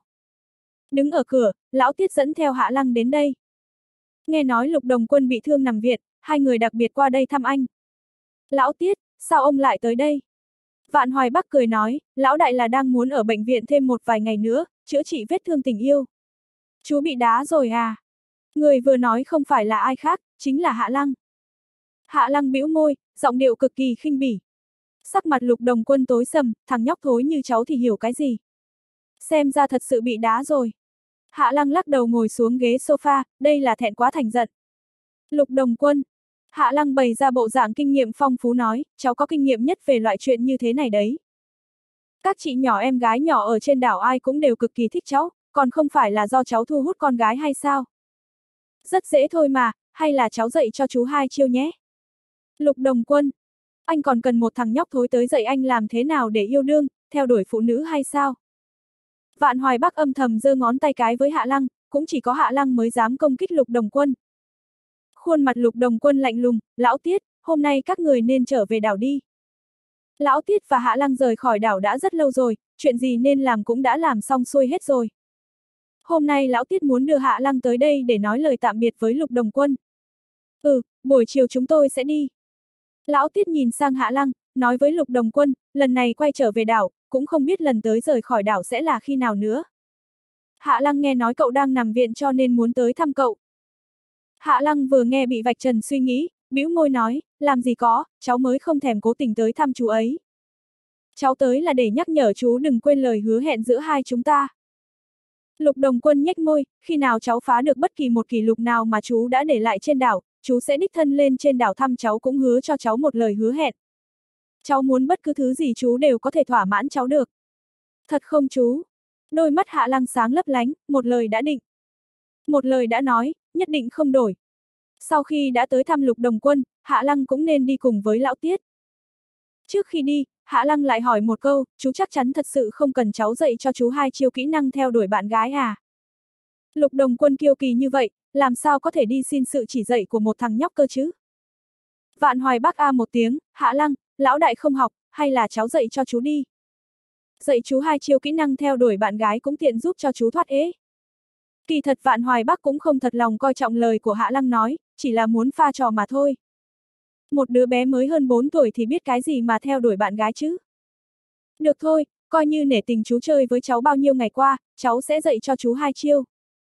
Đứng ở cửa, lão Tiết dẫn theo Hạ Lăng đến đây. Nghe nói Lục Đồng Quân bị thương nằm viện, hai người đặc biệt qua đây thăm anh. Lão Tiết, sao ông lại tới đây? Vạn Hoài Bắc cười nói, lão đại là đang muốn ở bệnh viện thêm một vài ngày nữa, chữa trị vết thương tình yêu. Chú bị đá rồi à? Người vừa nói không phải là ai khác, chính là Hạ Lăng. Hạ Lăng bĩu môi, giọng điệu cực kỳ khinh bỉ. Sắc mặt Lục Đồng Quân tối sầm, thằng nhóc thối như cháu thì hiểu cái gì? Xem ra thật sự bị đá rồi. Hạ Lăng lắc đầu ngồi xuống ghế sofa, đây là thẹn quá thành giận. Lục Đồng Quân. Hạ Lăng bày ra bộ dạng kinh nghiệm phong phú nói, cháu có kinh nghiệm nhất về loại chuyện như thế này đấy. Các chị nhỏ em gái nhỏ ở trên đảo ai cũng đều cực kỳ thích cháu, còn không phải là do cháu thu hút con gái hay sao? Rất dễ thôi mà, hay là cháu dạy cho chú hai chiêu nhé. Lục Đồng Quân. Anh còn cần một thằng nhóc thối tới dạy anh làm thế nào để yêu đương, theo đuổi phụ nữ hay sao? Vạn Hoài Bắc âm thầm giơ ngón tay cái với Hạ Lăng, cũng chỉ có Hạ Lăng mới dám công kích Lục Đồng Quân. Khuôn mặt Lục Đồng Quân lạnh lùng, lão Tiết, hôm nay các người nên trở về đảo đi. Lão Tiết và Hạ Lăng rời khỏi đảo đã rất lâu rồi, chuyện gì nên làm cũng đã làm xong xuôi hết rồi. Hôm nay lão Tiết muốn đưa Hạ Lăng tới đây để nói lời tạm biệt với Lục Đồng Quân. Ừ, buổi chiều chúng tôi sẽ đi. Lão Tiết nhìn sang Hạ Lăng, nói với Lục Đồng Quân, lần này quay trở về đảo, cũng không biết lần tới rời khỏi đảo sẽ là khi nào nữa. Hạ Lăng nghe nói cậu đang nằm viện cho nên muốn tới thăm cậu. Hạ Lăng vừa nghe bị vạch trần suy nghĩ, bĩu môi nói, làm gì có, cháu mới không thèm cố tình tới thăm chú ấy. Cháu tới là để nhắc nhở chú đừng quên lời hứa hẹn giữa hai chúng ta. Lục Đồng Quân nhếch môi, khi nào cháu phá được bất kỳ một kỷ lục nào mà chú đã để lại trên đảo, chú sẽ đích thân lên trên đảo thăm cháu, cũng hứa cho cháu một lời hứa hẹn. Cháu muốn bất cứ thứ gì chú đều có thể thỏa mãn cháu được. Thật không chú? Đôi mắt Hạ Lăng sáng lấp lánh, một lời đã định. Một lời đã nói, nhất định không đổi. Sau khi đã tới thăm Lục Đồng Quân, Hạ Lăng cũng nên đi cùng với Lão Tiết. Trước khi đi, Hạ Lăng lại hỏi một câu, chú chắc chắn thật sự không cần cháu dạy cho chú hai chiêu kỹ năng theo đuổi bạn gái à? Lục Đồng Quân kiêu kỳ như vậy, làm sao có thể đi xin sự chỉ dạy của một thằng nhóc cơ chứ? Vạn Hoài Bắc a một tiếng, Hạ Lăng, lão đại không học, hay là cháu dạy cho chú đi. Dạy chú hai chiêu kỹ năng theo đuổi bạn gái cũng tiện giúp cho chú thoát ế. Kỳ thật Vạn Hoài Bắc cũng không thật lòng coi trọng lời của Hạ Lăng nói, chỉ là muốn pha trò mà thôi. Một đứa bé mới hơn bốn tuổi thì biết cái gì mà theo đuổi bạn gái chứ. Được thôi, coi như nể tình chú chơi với cháu bao nhiêu ngày qua, cháu sẽ dạy cho chú hai chiêu.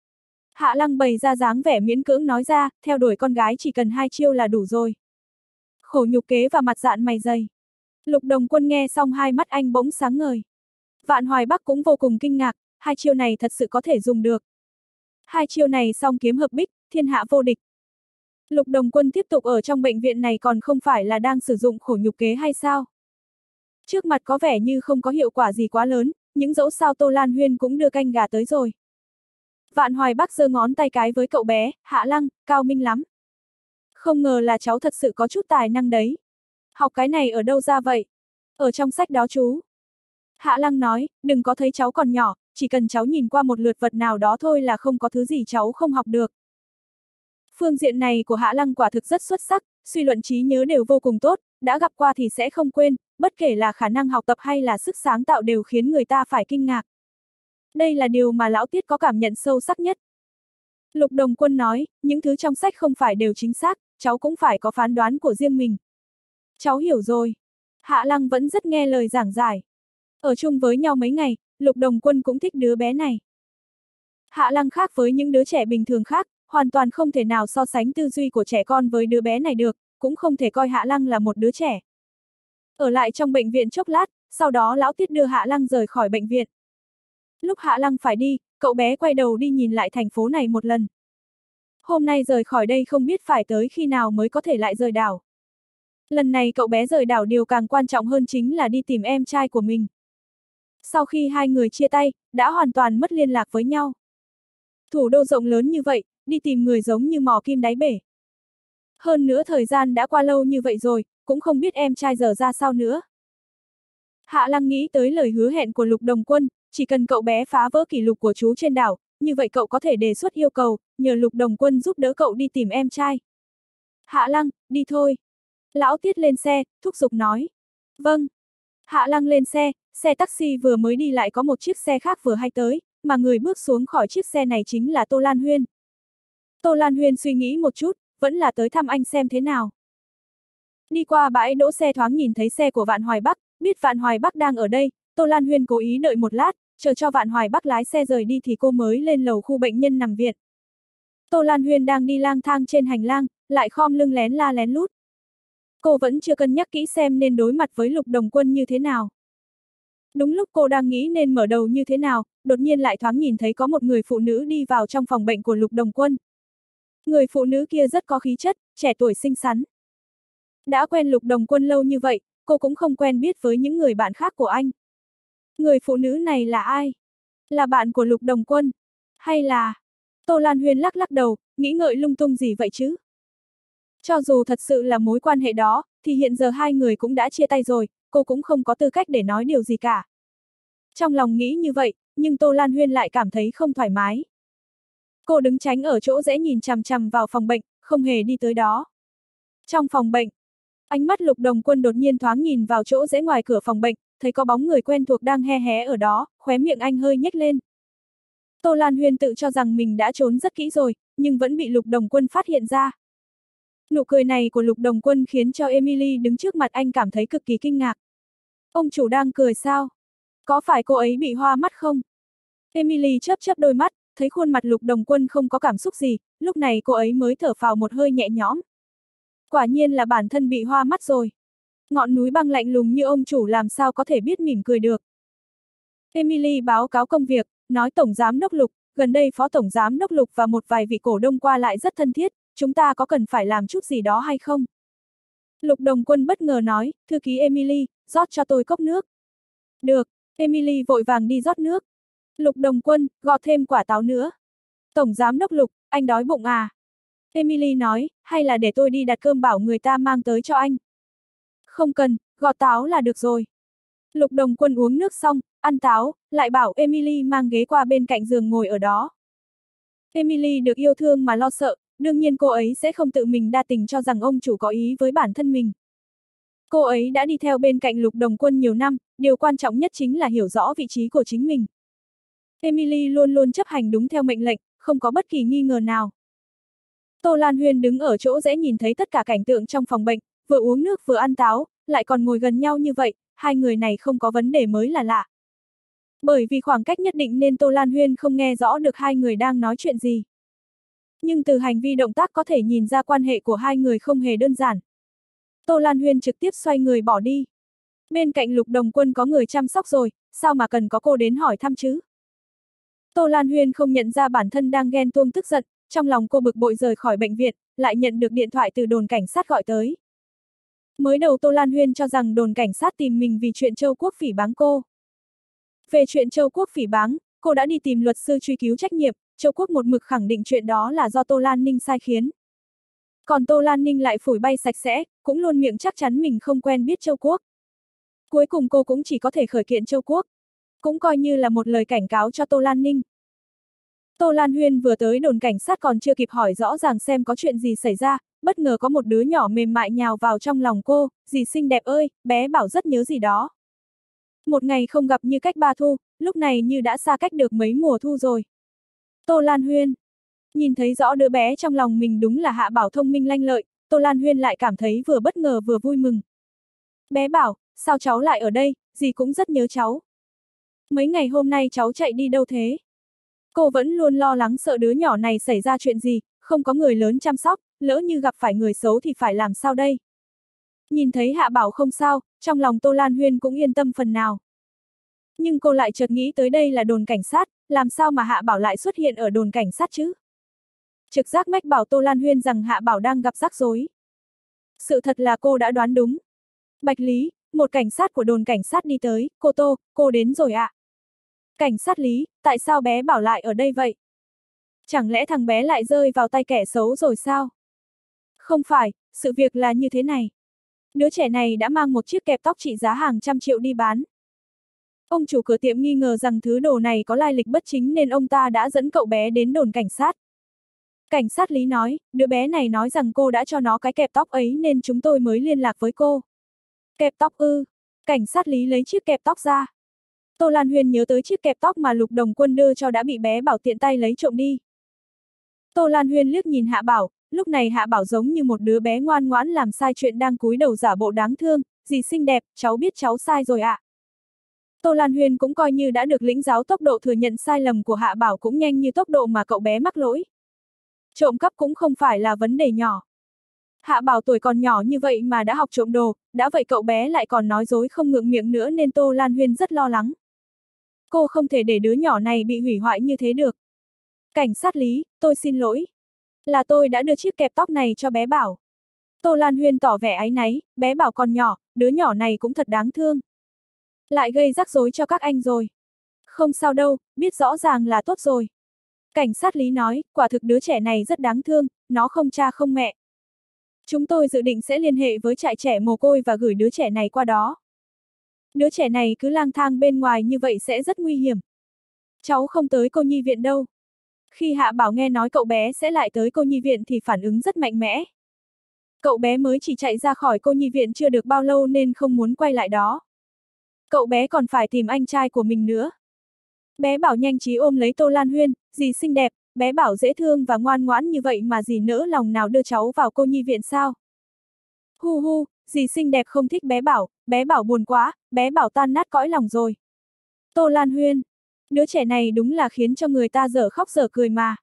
Hạ Lăng bày ra dáng vẻ miễn cưỡng nói ra, theo đuổi con gái chỉ cần hai chiêu là đủ rồi. Khổ nhục kế và mặt dạn mày dày. Lục Đồng Quân nghe xong hai mắt anh bỗng sáng ngời. Vạn Hoài Bắc cũng vô cùng kinh ngạc, hai chiêu này thật sự có thể dùng được. Hai chiêu này song kiếm hợp bích, thiên hạ vô địch. Lục Đồng Quân tiếp tục ở trong bệnh viện này còn không phải là đang sử dụng khổ nhục kế hay sao? Trước mặt có vẻ như không có hiệu quả gì quá lớn, những dẫu sao Tô Lan Huyên cũng đưa canh gà tới rồi. Vạn Hoài Bắc giơ ngón tay cái với cậu bé, Hạ Lăng, cao minh lắm. Không ngờ là cháu thật sự có chút tài năng đấy. Học cái này ở đâu ra vậy? Ở trong sách đó chú. Hạ Lăng nói, đừng có thấy cháu còn nhỏ, chỉ cần cháu nhìn qua một lượt vật nào đó thôi là không có thứ gì cháu không học được. Phương diện này của Hạ Lăng quả thực rất xuất sắc, suy luận trí nhớ đều vô cùng tốt, đã gặp qua thì sẽ không quên, bất kể là khả năng học tập hay là sức sáng tạo đều khiến người ta phải kinh ngạc. Đây là điều mà Lão Tiết có cảm nhận sâu sắc nhất. Lục Đồng Quân nói, những thứ trong sách không phải đều chính xác, cháu cũng phải có phán đoán của riêng mình. Cháu hiểu rồi. Hạ Lăng vẫn rất nghe lời giảng giải. Ở chung với nhau mấy ngày, Lục Đồng Quân cũng thích đứa bé này. Hạ Lăng khác với những đứa trẻ bình thường khác, hoàn toàn không thể nào so sánh tư duy của trẻ con với đứa bé này được, cũng không thể coi Hạ Lăng là một đứa trẻ. Ở lại trong bệnh viện chốc lát, sau đó Lão Tiết đưa Hạ Lăng rời khỏi bệnh viện. Lúc Hạ Lăng phải đi, cậu bé quay đầu đi nhìn lại thành phố này một lần. Hôm nay rời khỏi đây không biết phải tới khi nào mới có thể lại rời đảo. Lần này cậu bé rời đảo điều càng quan trọng hơn chính là đi tìm em trai của mình. Sau khi hai người chia tay, đã hoàn toàn mất liên lạc với nhau. Thủ đô rộng lớn như vậy, đi tìm người giống như mò kim đáy bể. Hơn nữa thời gian đã qua lâu như vậy rồi, cũng không biết em trai giờ ra sao nữa. Hạ Lăng nghĩ tới lời hứa hẹn của Lục Đồng Quân, chỉ cần cậu bé phá vỡ kỷ lục của chú trên đảo, như vậy cậu có thể đề xuất yêu cầu, nhờ Lục Đồng Quân giúp đỡ cậu đi tìm em trai. Hạ Lăng, đi thôi. Lão Tiết lên xe, thúc giục nói. Vâng. Hạ Lăng lên xe, xe taxi vừa mới đi lại có một chiếc xe khác vừa hay tới, mà người bước xuống khỏi chiếc xe này chính là Tô Lan Huyên. Tô Lan Huyên suy nghĩ một chút, vẫn là tới thăm anh xem thế nào. Đi qua bãi đỗ xe thoáng nhìn thấy xe của Vạn Hoài Bắc, biết Vạn Hoài Bắc đang ở đây, Tô Lan Huyên cố ý đợi một lát, chờ cho Vạn Hoài Bắc lái xe rời đi thì cô mới lên lầu khu bệnh nhân nằm viện. Tô Lan Huyên đang đi lang thang trên hành lang, lại khom lưng lén la lén lút. Cô vẫn chưa cân nhắc kỹ xem nên đối mặt với Lục Đồng Quân như thế nào. Đúng lúc cô đang nghĩ nên mở đầu như thế nào, đột nhiên lại thoáng nhìn thấy có một người phụ nữ đi vào trong phòng bệnh của Lục Đồng Quân. Người phụ nữ kia rất có khí chất, trẻ tuổi xinh xắn. Đã quen Lục Đồng Quân lâu như vậy, cô cũng không quen biết với những người bạn khác của anh. Người phụ nữ này là ai? Là bạn của Lục Đồng Quân? Hay là... Tô Lan Huyên lắc lắc đầu, nghĩ ngợi lung tung gì vậy chứ? Cho dù thật sự là mối quan hệ đó, thì hiện giờ hai người cũng đã chia tay rồi, cô cũng không có tư cách để nói điều gì cả. Trong lòng nghĩ như vậy, nhưng Tô Lan Huyên lại cảm thấy không thoải mái. Cô đứng tránh ở chỗ rẽ nhìn chằm chằm vào phòng bệnh, không hề đi tới đó. Trong phòng bệnh, ánh mắt Lục Đồng Quân đột nhiên thoáng nhìn vào chỗ rẽ ngoài cửa phòng bệnh, thấy có bóng người quen thuộc đang he hé ở đó, khóe miệng anh hơi nhếch lên. Tô Lan Huyên tự cho rằng mình đã trốn rất kỹ rồi, nhưng vẫn bị Lục Đồng Quân phát hiện ra. Nụ cười này của Lục Đồng Quân khiến cho Emily đứng trước mặt anh cảm thấy cực kỳ kinh ngạc. Ông chủ đang cười sao? Có phải cô ấy bị hoa mắt không? Emily chớp chớp đôi mắt, thấy khuôn mặt Lục Đồng Quân không có cảm xúc gì, lúc này cô ấy mới thở phào một hơi nhẹ nhõm. Quả nhiên là bản thân bị hoa mắt rồi. Ngọn núi băng lạnh lùng như ông chủ làm sao có thể biết mỉm cười được. Emily báo cáo công việc, nói Tổng Giám đốc Lục, gần đây Phó Tổng Giám đốc Lục và một vài vị cổ đông qua lại rất thân thiết, chúng ta có cần phải làm chút gì đó hay không? Lục Đồng Quân bất ngờ nói, thư ký Emily, rót cho tôi cốc nước. Được, Emily vội vàng đi rót nước. Lục Đồng Quân, gọt thêm quả táo nữa. Tổng Giám đốc Lục, anh đói bụng à? Emily nói, hay là để tôi đi đặt cơm bảo người ta mang tới cho anh? Không cần, gọt táo là được rồi. Lục Đồng Quân uống nước xong, ăn táo, lại bảo Emily mang ghế qua bên cạnh giường ngồi ở đó. Emily được yêu thương mà lo sợ, đương nhiên cô ấy sẽ không tự mình đa tình cho rằng ông chủ có ý với bản thân mình. Cô ấy đã đi theo bên cạnh Lục Đồng Quân nhiều năm, điều quan trọng nhất chính là hiểu rõ vị trí của chính mình. Emily luôn luôn chấp hành đúng theo mệnh lệnh, không có bất kỳ nghi ngờ nào. Tô Lan Huyên đứng ở chỗ dễ nhìn thấy tất cả cảnh tượng trong phòng bệnh, vừa uống nước vừa ăn táo, lại còn ngồi gần nhau như vậy, hai người này không có vấn đề mới là lạ. Bởi vì khoảng cách nhất định nên Tô Lan Huyên không nghe rõ được hai người đang nói chuyện gì. Nhưng từ hành vi động tác có thể nhìn ra quan hệ của hai người không hề đơn giản. Tô Lan Huyên trực tiếp xoay người bỏ đi. Bên cạnh Lục Đồng Quân có người chăm sóc rồi, sao mà cần có cô đến hỏi thăm chứ? Tô Lan Huyên không nhận ra bản thân đang ghen tuông tức giận, trong lòng cô bực bội rời khỏi bệnh viện, lại nhận được điện thoại từ đồn cảnh sát gọi tới. Mới đầu Tô Lan Huyên cho rằng đồn cảnh sát tìm mình vì chuyện Châu Quốc phỉ báng cô. Về chuyện Châu Quốc phỉ báng, cô đã đi tìm luật sư truy cứu trách nhiệm, Châu Quốc một mực khẳng định chuyện đó là do Tô Lan Ninh sai khiến. Còn Tô Lan Ninh lại phủi bay sạch sẽ, cũng luôn miệng chắc chắn mình không quen biết Châu Quốc. Cuối cùng cô cũng chỉ có thể khởi kiện Châu Quốc. Cũng coi như là một lời cảnh cáo cho Tô Lan Ninh. Tô Lan Huyên vừa tới đồn cảnh sát còn chưa kịp hỏi rõ ràng xem có chuyện gì xảy ra, bất ngờ có một đứa nhỏ mềm mại nhào vào trong lòng cô, dì xinh đẹp ơi, bé bảo rất nhớ gì đó. Một ngày không gặp như cách ba thu, lúc này như đã xa cách được mấy mùa thu rồi. Tô Lan Huyên nhìn thấy rõ đứa bé trong lòng mình đúng là Hạ Bảo thông minh lanh lợi, Tô Lan Huyên lại cảm thấy vừa bất ngờ vừa vui mừng. Bé bảo, sao cháu lại ở đây, dì cũng rất nhớ cháu. Mấy ngày hôm nay cháu chạy đi đâu thế? Cô vẫn luôn lo lắng sợ đứa nhỏ này xảy ra chuyện gì, không có người lớn chăm sóc, lỡ như gặp phải người xấu thì phải làm sao đây? Nhìn thấy Hạ Bảo không sao, trong lòng Tô Lan Huyên cũng yên tâm phần nào. Nhưng cô lại chợt nghĩ tới đây là đồn cảnh sát, làm sao mà Hạ Bảo lại xuất hiện ở đồn cảnh sát chứ? Trực giác mách bảo Tô Lan Huyên rằng Hạ Bảo đang gặp rắc rối. Sự thật là cô đã đoán đúng. Bạch Lý, một cảnh sát của đồn cảnh sát đi tới, cô Tô, cô đến rồi ạ. À? Cảnh sát Lý, tại sao bé Bảo lại ở đây vậy? Chẳng lẽ thằng bé lại rơi vào tay kẻ xấu rồi sao? Không phải, sự việc là như thế này. Đứa trẻ này đã mang một chiếc kẹp tóc trị giá hàng trăm triệu đi bán. Ông chủ cửa tiệm nghi ngờ rằng thứ đồ này có lai lịch bất chính nên ông ta đã dẫn cậu bé đến đồn cảnh sát. Cảnh sát Lý nói, đứa bé này nói rằng cô đã cho nó cái kẹp tóc ấy nên chúng tôi mới liên lạc với cô. Kẹp tóc ư? Cảnh sát Lý lấy chiếc kẹp tóc ra. Tô Lan Huyên nhớ tới chiếc kẹp tóc mà Lục Đồng Quân đưa cho đã bị bé Bảo tiện tay lấy trộm đi. Tô Lan Huyên liếc nhìn Hạ Bảo, lúc này Hạ Bảo giống như một đứa bé ngoan ngoãn làm sai chuyện đang cúi đầu giả bộ đáng thương, dì xinh đẹp, cháu biết cháu sai rồi ạ. À. Tô Lan Huyên cũng coi như đã được lĩnh giáo, tốc độ thừa nhận sai lầm của Hạ Bảo cũng nhanh như tốc độ mà cậu bé mắc lỗi. Trộm cắp cũng không phải là vấn đề nhỏ. Hạ Bảo tuổi còn nhỏ như vậy mà đã học trộm đồ, đã vậy cậu bé lại còn nói dối không ngượng miệng nữa nên Tô Lan Huyên rất lo lắng. Cô không thể để đứa nhỏ này bị hủy hoại như thế được. Cảnh sát Lý, tôi xin lỗi. Là tôi đã đưa chiếc kẹp tóc này cho bé Bảo. Tô Lan Huyên tỏ vẻ áy náy, bé Bảo còn nhỏ, đứa nhỏ này cũng thật đáng thương. Lại gây rắc rối cho các anh rồi. Không sao đâu, biết rõ ràng là tốt rồi. Cảnh sát Lý nói, quả thực đứa trẻ này rất đáng thương, nó không cha không mẹ. Chúng tôi dự định sẽ liên hệ với trại trẻ mồ côi và gửi đứa trẻ này qua đó. Đứa trẻ này cứ lang thang bên ngoài như vậy sẽ rất nguy hiểm. Cháu không tới cô nhi viện đâu. Khi Hạ Bảo nghe nói cậu bé sẽ lại tới cô nhi viện thì phản ứng rất mạnh mẽ. Cậu bé mới chỉ chạy ra khỏi cô nhi viện chưa được bao lâu nên không muốn quay lại đó. Cậu bé còn phải tìm anh trai của mình nữa. Bé Bảo nhanh trí ôm lấy Tô Lan Huyên, dì xinh đẹp, bé Bảo dễ thương và ngoan ngoãn như vậy mà dì nỡ lòng nào đưa cháu vào cô nhi viện sao? Hu hu, dì xinh đẹp không thích bé Bảo, bé Bảo buồn quá, bé Bảo tan nát cõi lòng rồi. Tô Lan Huyên, đứa trẻ này đúng là khiến cho người ta dở khóc dở cười mà.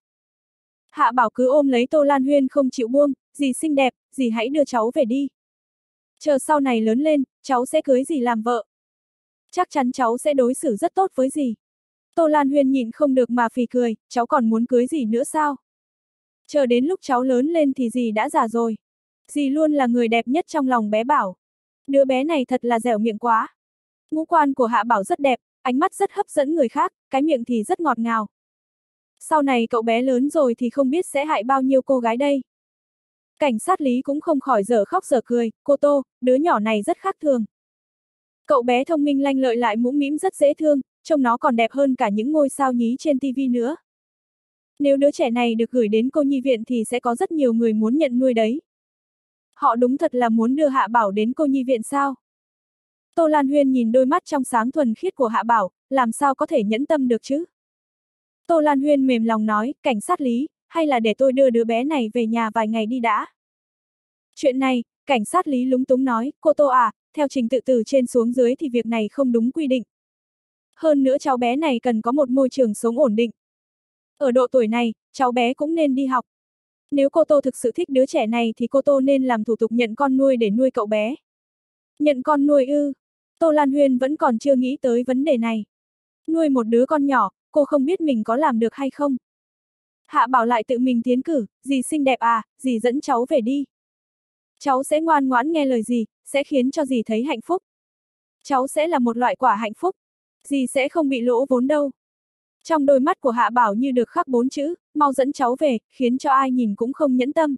Hạ Bảo cứ ôm lấy Tô Lan Huyên không chịu buông, dì xinh đẹp, dì hãy đưa cháu về đi. Chờ sau này lớn lên, cháu sẽ cưới dì làm vợ. Chắc chắn cháu sẽ đối xử rất tốt với dì. Tô Lan Huyên nhịn không được mà phì cười, cháu còn muốn cưới dì nữa sao? Chờ đến lúc cháu lớn lên thì dì đã già rồi. Dì luôn là người đẹp nhất trong lòng bé Bảo. Đứa bé này thật là dẻo miệng quá. Ngũ quan của Hạ Bảo rất đẹp, ánh mắt rất hấp dẫn người khác, cái miệng thì rất ngọt ngào. Sau này cậu bé lớn rồi thì không biết sẽ hại bao nhiêu cô gái đây. Cảnh sát Lý cũng không khỏi dở khóc dở cười, cô Tô, đứa nhỏ này rất khác thường. Cậu bé thông minh lanh lợi lại mũm mĩm rất dễ thương, trông nó còn đẹp hơn cả những ngôi sao nhí trên ti vi nữa. Nếu đứa trẻ này được gửi đến cô nhi viện thì sẽ có rất nhiều người muốn nhận nuôi đấy. Họ đúng thật là muốn đưa Hạ Bảo đến cô nhi viện sao? Tô Lan Huyên nhìn đôi mắt trong sáng thuần khiết của Hạ Bảo, làm sao có thể nhẫn tâm được chứ? Tô Lan Huyên mềm lòng nói, cảnh sát Lý, hay là để tôi đưa đứa bé này về nhà vài ngày đi đã. Chuyện này, cảnh sát Lý lúng túng nói, cô Tô à, theo trình tự từ trên xuống dưới thì việc này không đúng quy định. Hơn nữa cháu bé này cần có một môi trường sống ổn định. Ở độ tuổi này, cháu bé cũng nên đi học. Nếu cô Tô thực sự thích đứa trẻ này thì cô Tô nên làm thủ tục nhận con nuôi để nuôi cậu bé. Nhận con nuôi ư? Tô Lan Huyên vẫn còn chưa nghĩ tới vấn đề này. Nuôi một đứa con nhỏ, cô không biết mình có làm được hay không. Hạ Bảo lại tự mình tiến cử, dì xinh đẹp à, dì dẫn cháu về đi. Cháu sẽ ngoan ngoãn nghe lời dì, sẽ khiến cho dì thấy hạnh phúc. Cháu sẽ là một loại quả hạnh phúc. Dì sẽ không bị lỗ vốn đâu. Trong đôi mắt của Hạ Bảo như được khắc bốn chữ, mau dẫn cháu về, khiến cho ai nhìn cũng không nhẫn tâm.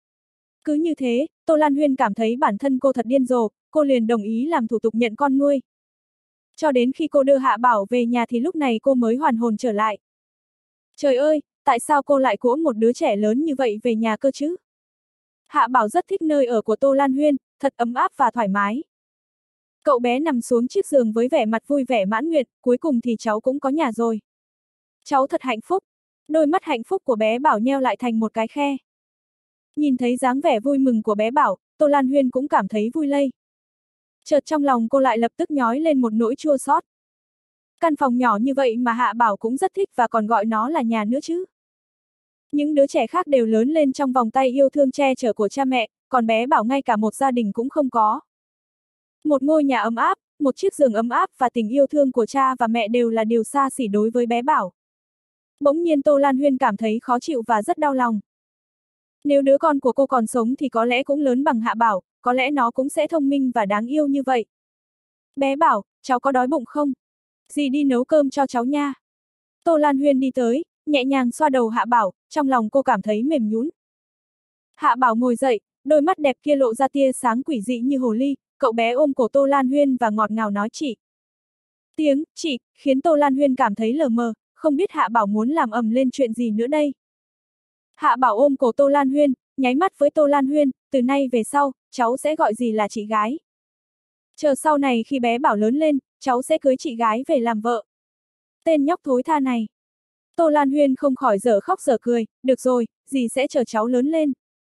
Cứ như thế, Tô Lan Huyên cảm thấy bản thân cô thật điên rồ, cô liền đồng ý làm thủ tục nhận con nuôi. Cho đến khi cô đưa Hạ Bảo về nhà thì lúc này cô mới hoàn hồn trở lại. Trời ơi, tại sao cô lại cuỗm một đứa trẻ lớn như vậy về nhà cơ chứ? Hạ Bảo rất thích nơi ở của Tô Lan Huyên, thật ấm áp và thoải mái. Cậu bé nằm xuống chiếc giường với vẻ mặt vui vẻ mãn nguyện, cuối cùng thì cháu cũng có nhà rồi. Cháu thật hạnh phúc. Đôi mắt hạnh phúc của bé Bảo nheo lại thành một cái khe. Nhìn thấy dáng vẻ vui mừng của bé Bảo, Tô Lan Huyên cũng cảm thấy vui lây. Chợt trong lòng cô lại lập tức nhói lên một nỗi chua xót. Căn phòng nhỏ như vậy mà Hạ Bảo cũng rất thích và còn gọi nó là nhà nữa chứ. Những đứa trẻ khác đều lớn lên trong vòng tay yêu thương che chở của cha mẹ, còn bé Bảo ngay cả một gia đình cũng không có. Một ngôi nhà ấm áp, một chiếc giường ấm áp và tình yêu thương của cha và mẹ đều là điều xa xỉ đối với bé Bảo. Bỗng nhiên Tô Lan Huyên cảm thấy khó chịu và rất đau lòng. Nếu đứa con của cô còn sống thì có lẽ cũng lớn bằng Hạ Bảo, có lẽ nó cũng sẽ thông minh và đáng yêu như vậy. Bé Bảo, cháu có đói bụng không? Dì đi nấu cơm cho cháu nha. Tô Lan Huyên đi tới, nhẹ nhàng xoa đầu Hạ Bảo, trong lòng cô cảm thấy mềm nhũn. Hạ Bảo ngồi dậy, đôi mắt đẹp kia lộ ra tia sáng quỷ dị như hồ ly, cậu bé ôm cổ Tô Lan Huyên và ngọt ngào nói chị. Tiếng chị khiến Tô Lan Huyên cảm thấy lờ mờ, không biết Hạ Bảo muốn làm ầm lên chuyện gì nữa đây. Hạ Bảo ôm cổ Tô Lan Huyên, nháy mắt với Tô Lan Huyên, từ nay về sau, cháu sẽ gọi dì là chị gái. Chờ sau này khi bé Bảo lớn lên, cháu sẽ cưới chị gái về làm vợ. Tên nhóc thối tha này. Tô Lan Huyên không khỏi dở khóc dở cười, được rồi, dì sẽ chờ cháu lớn lên.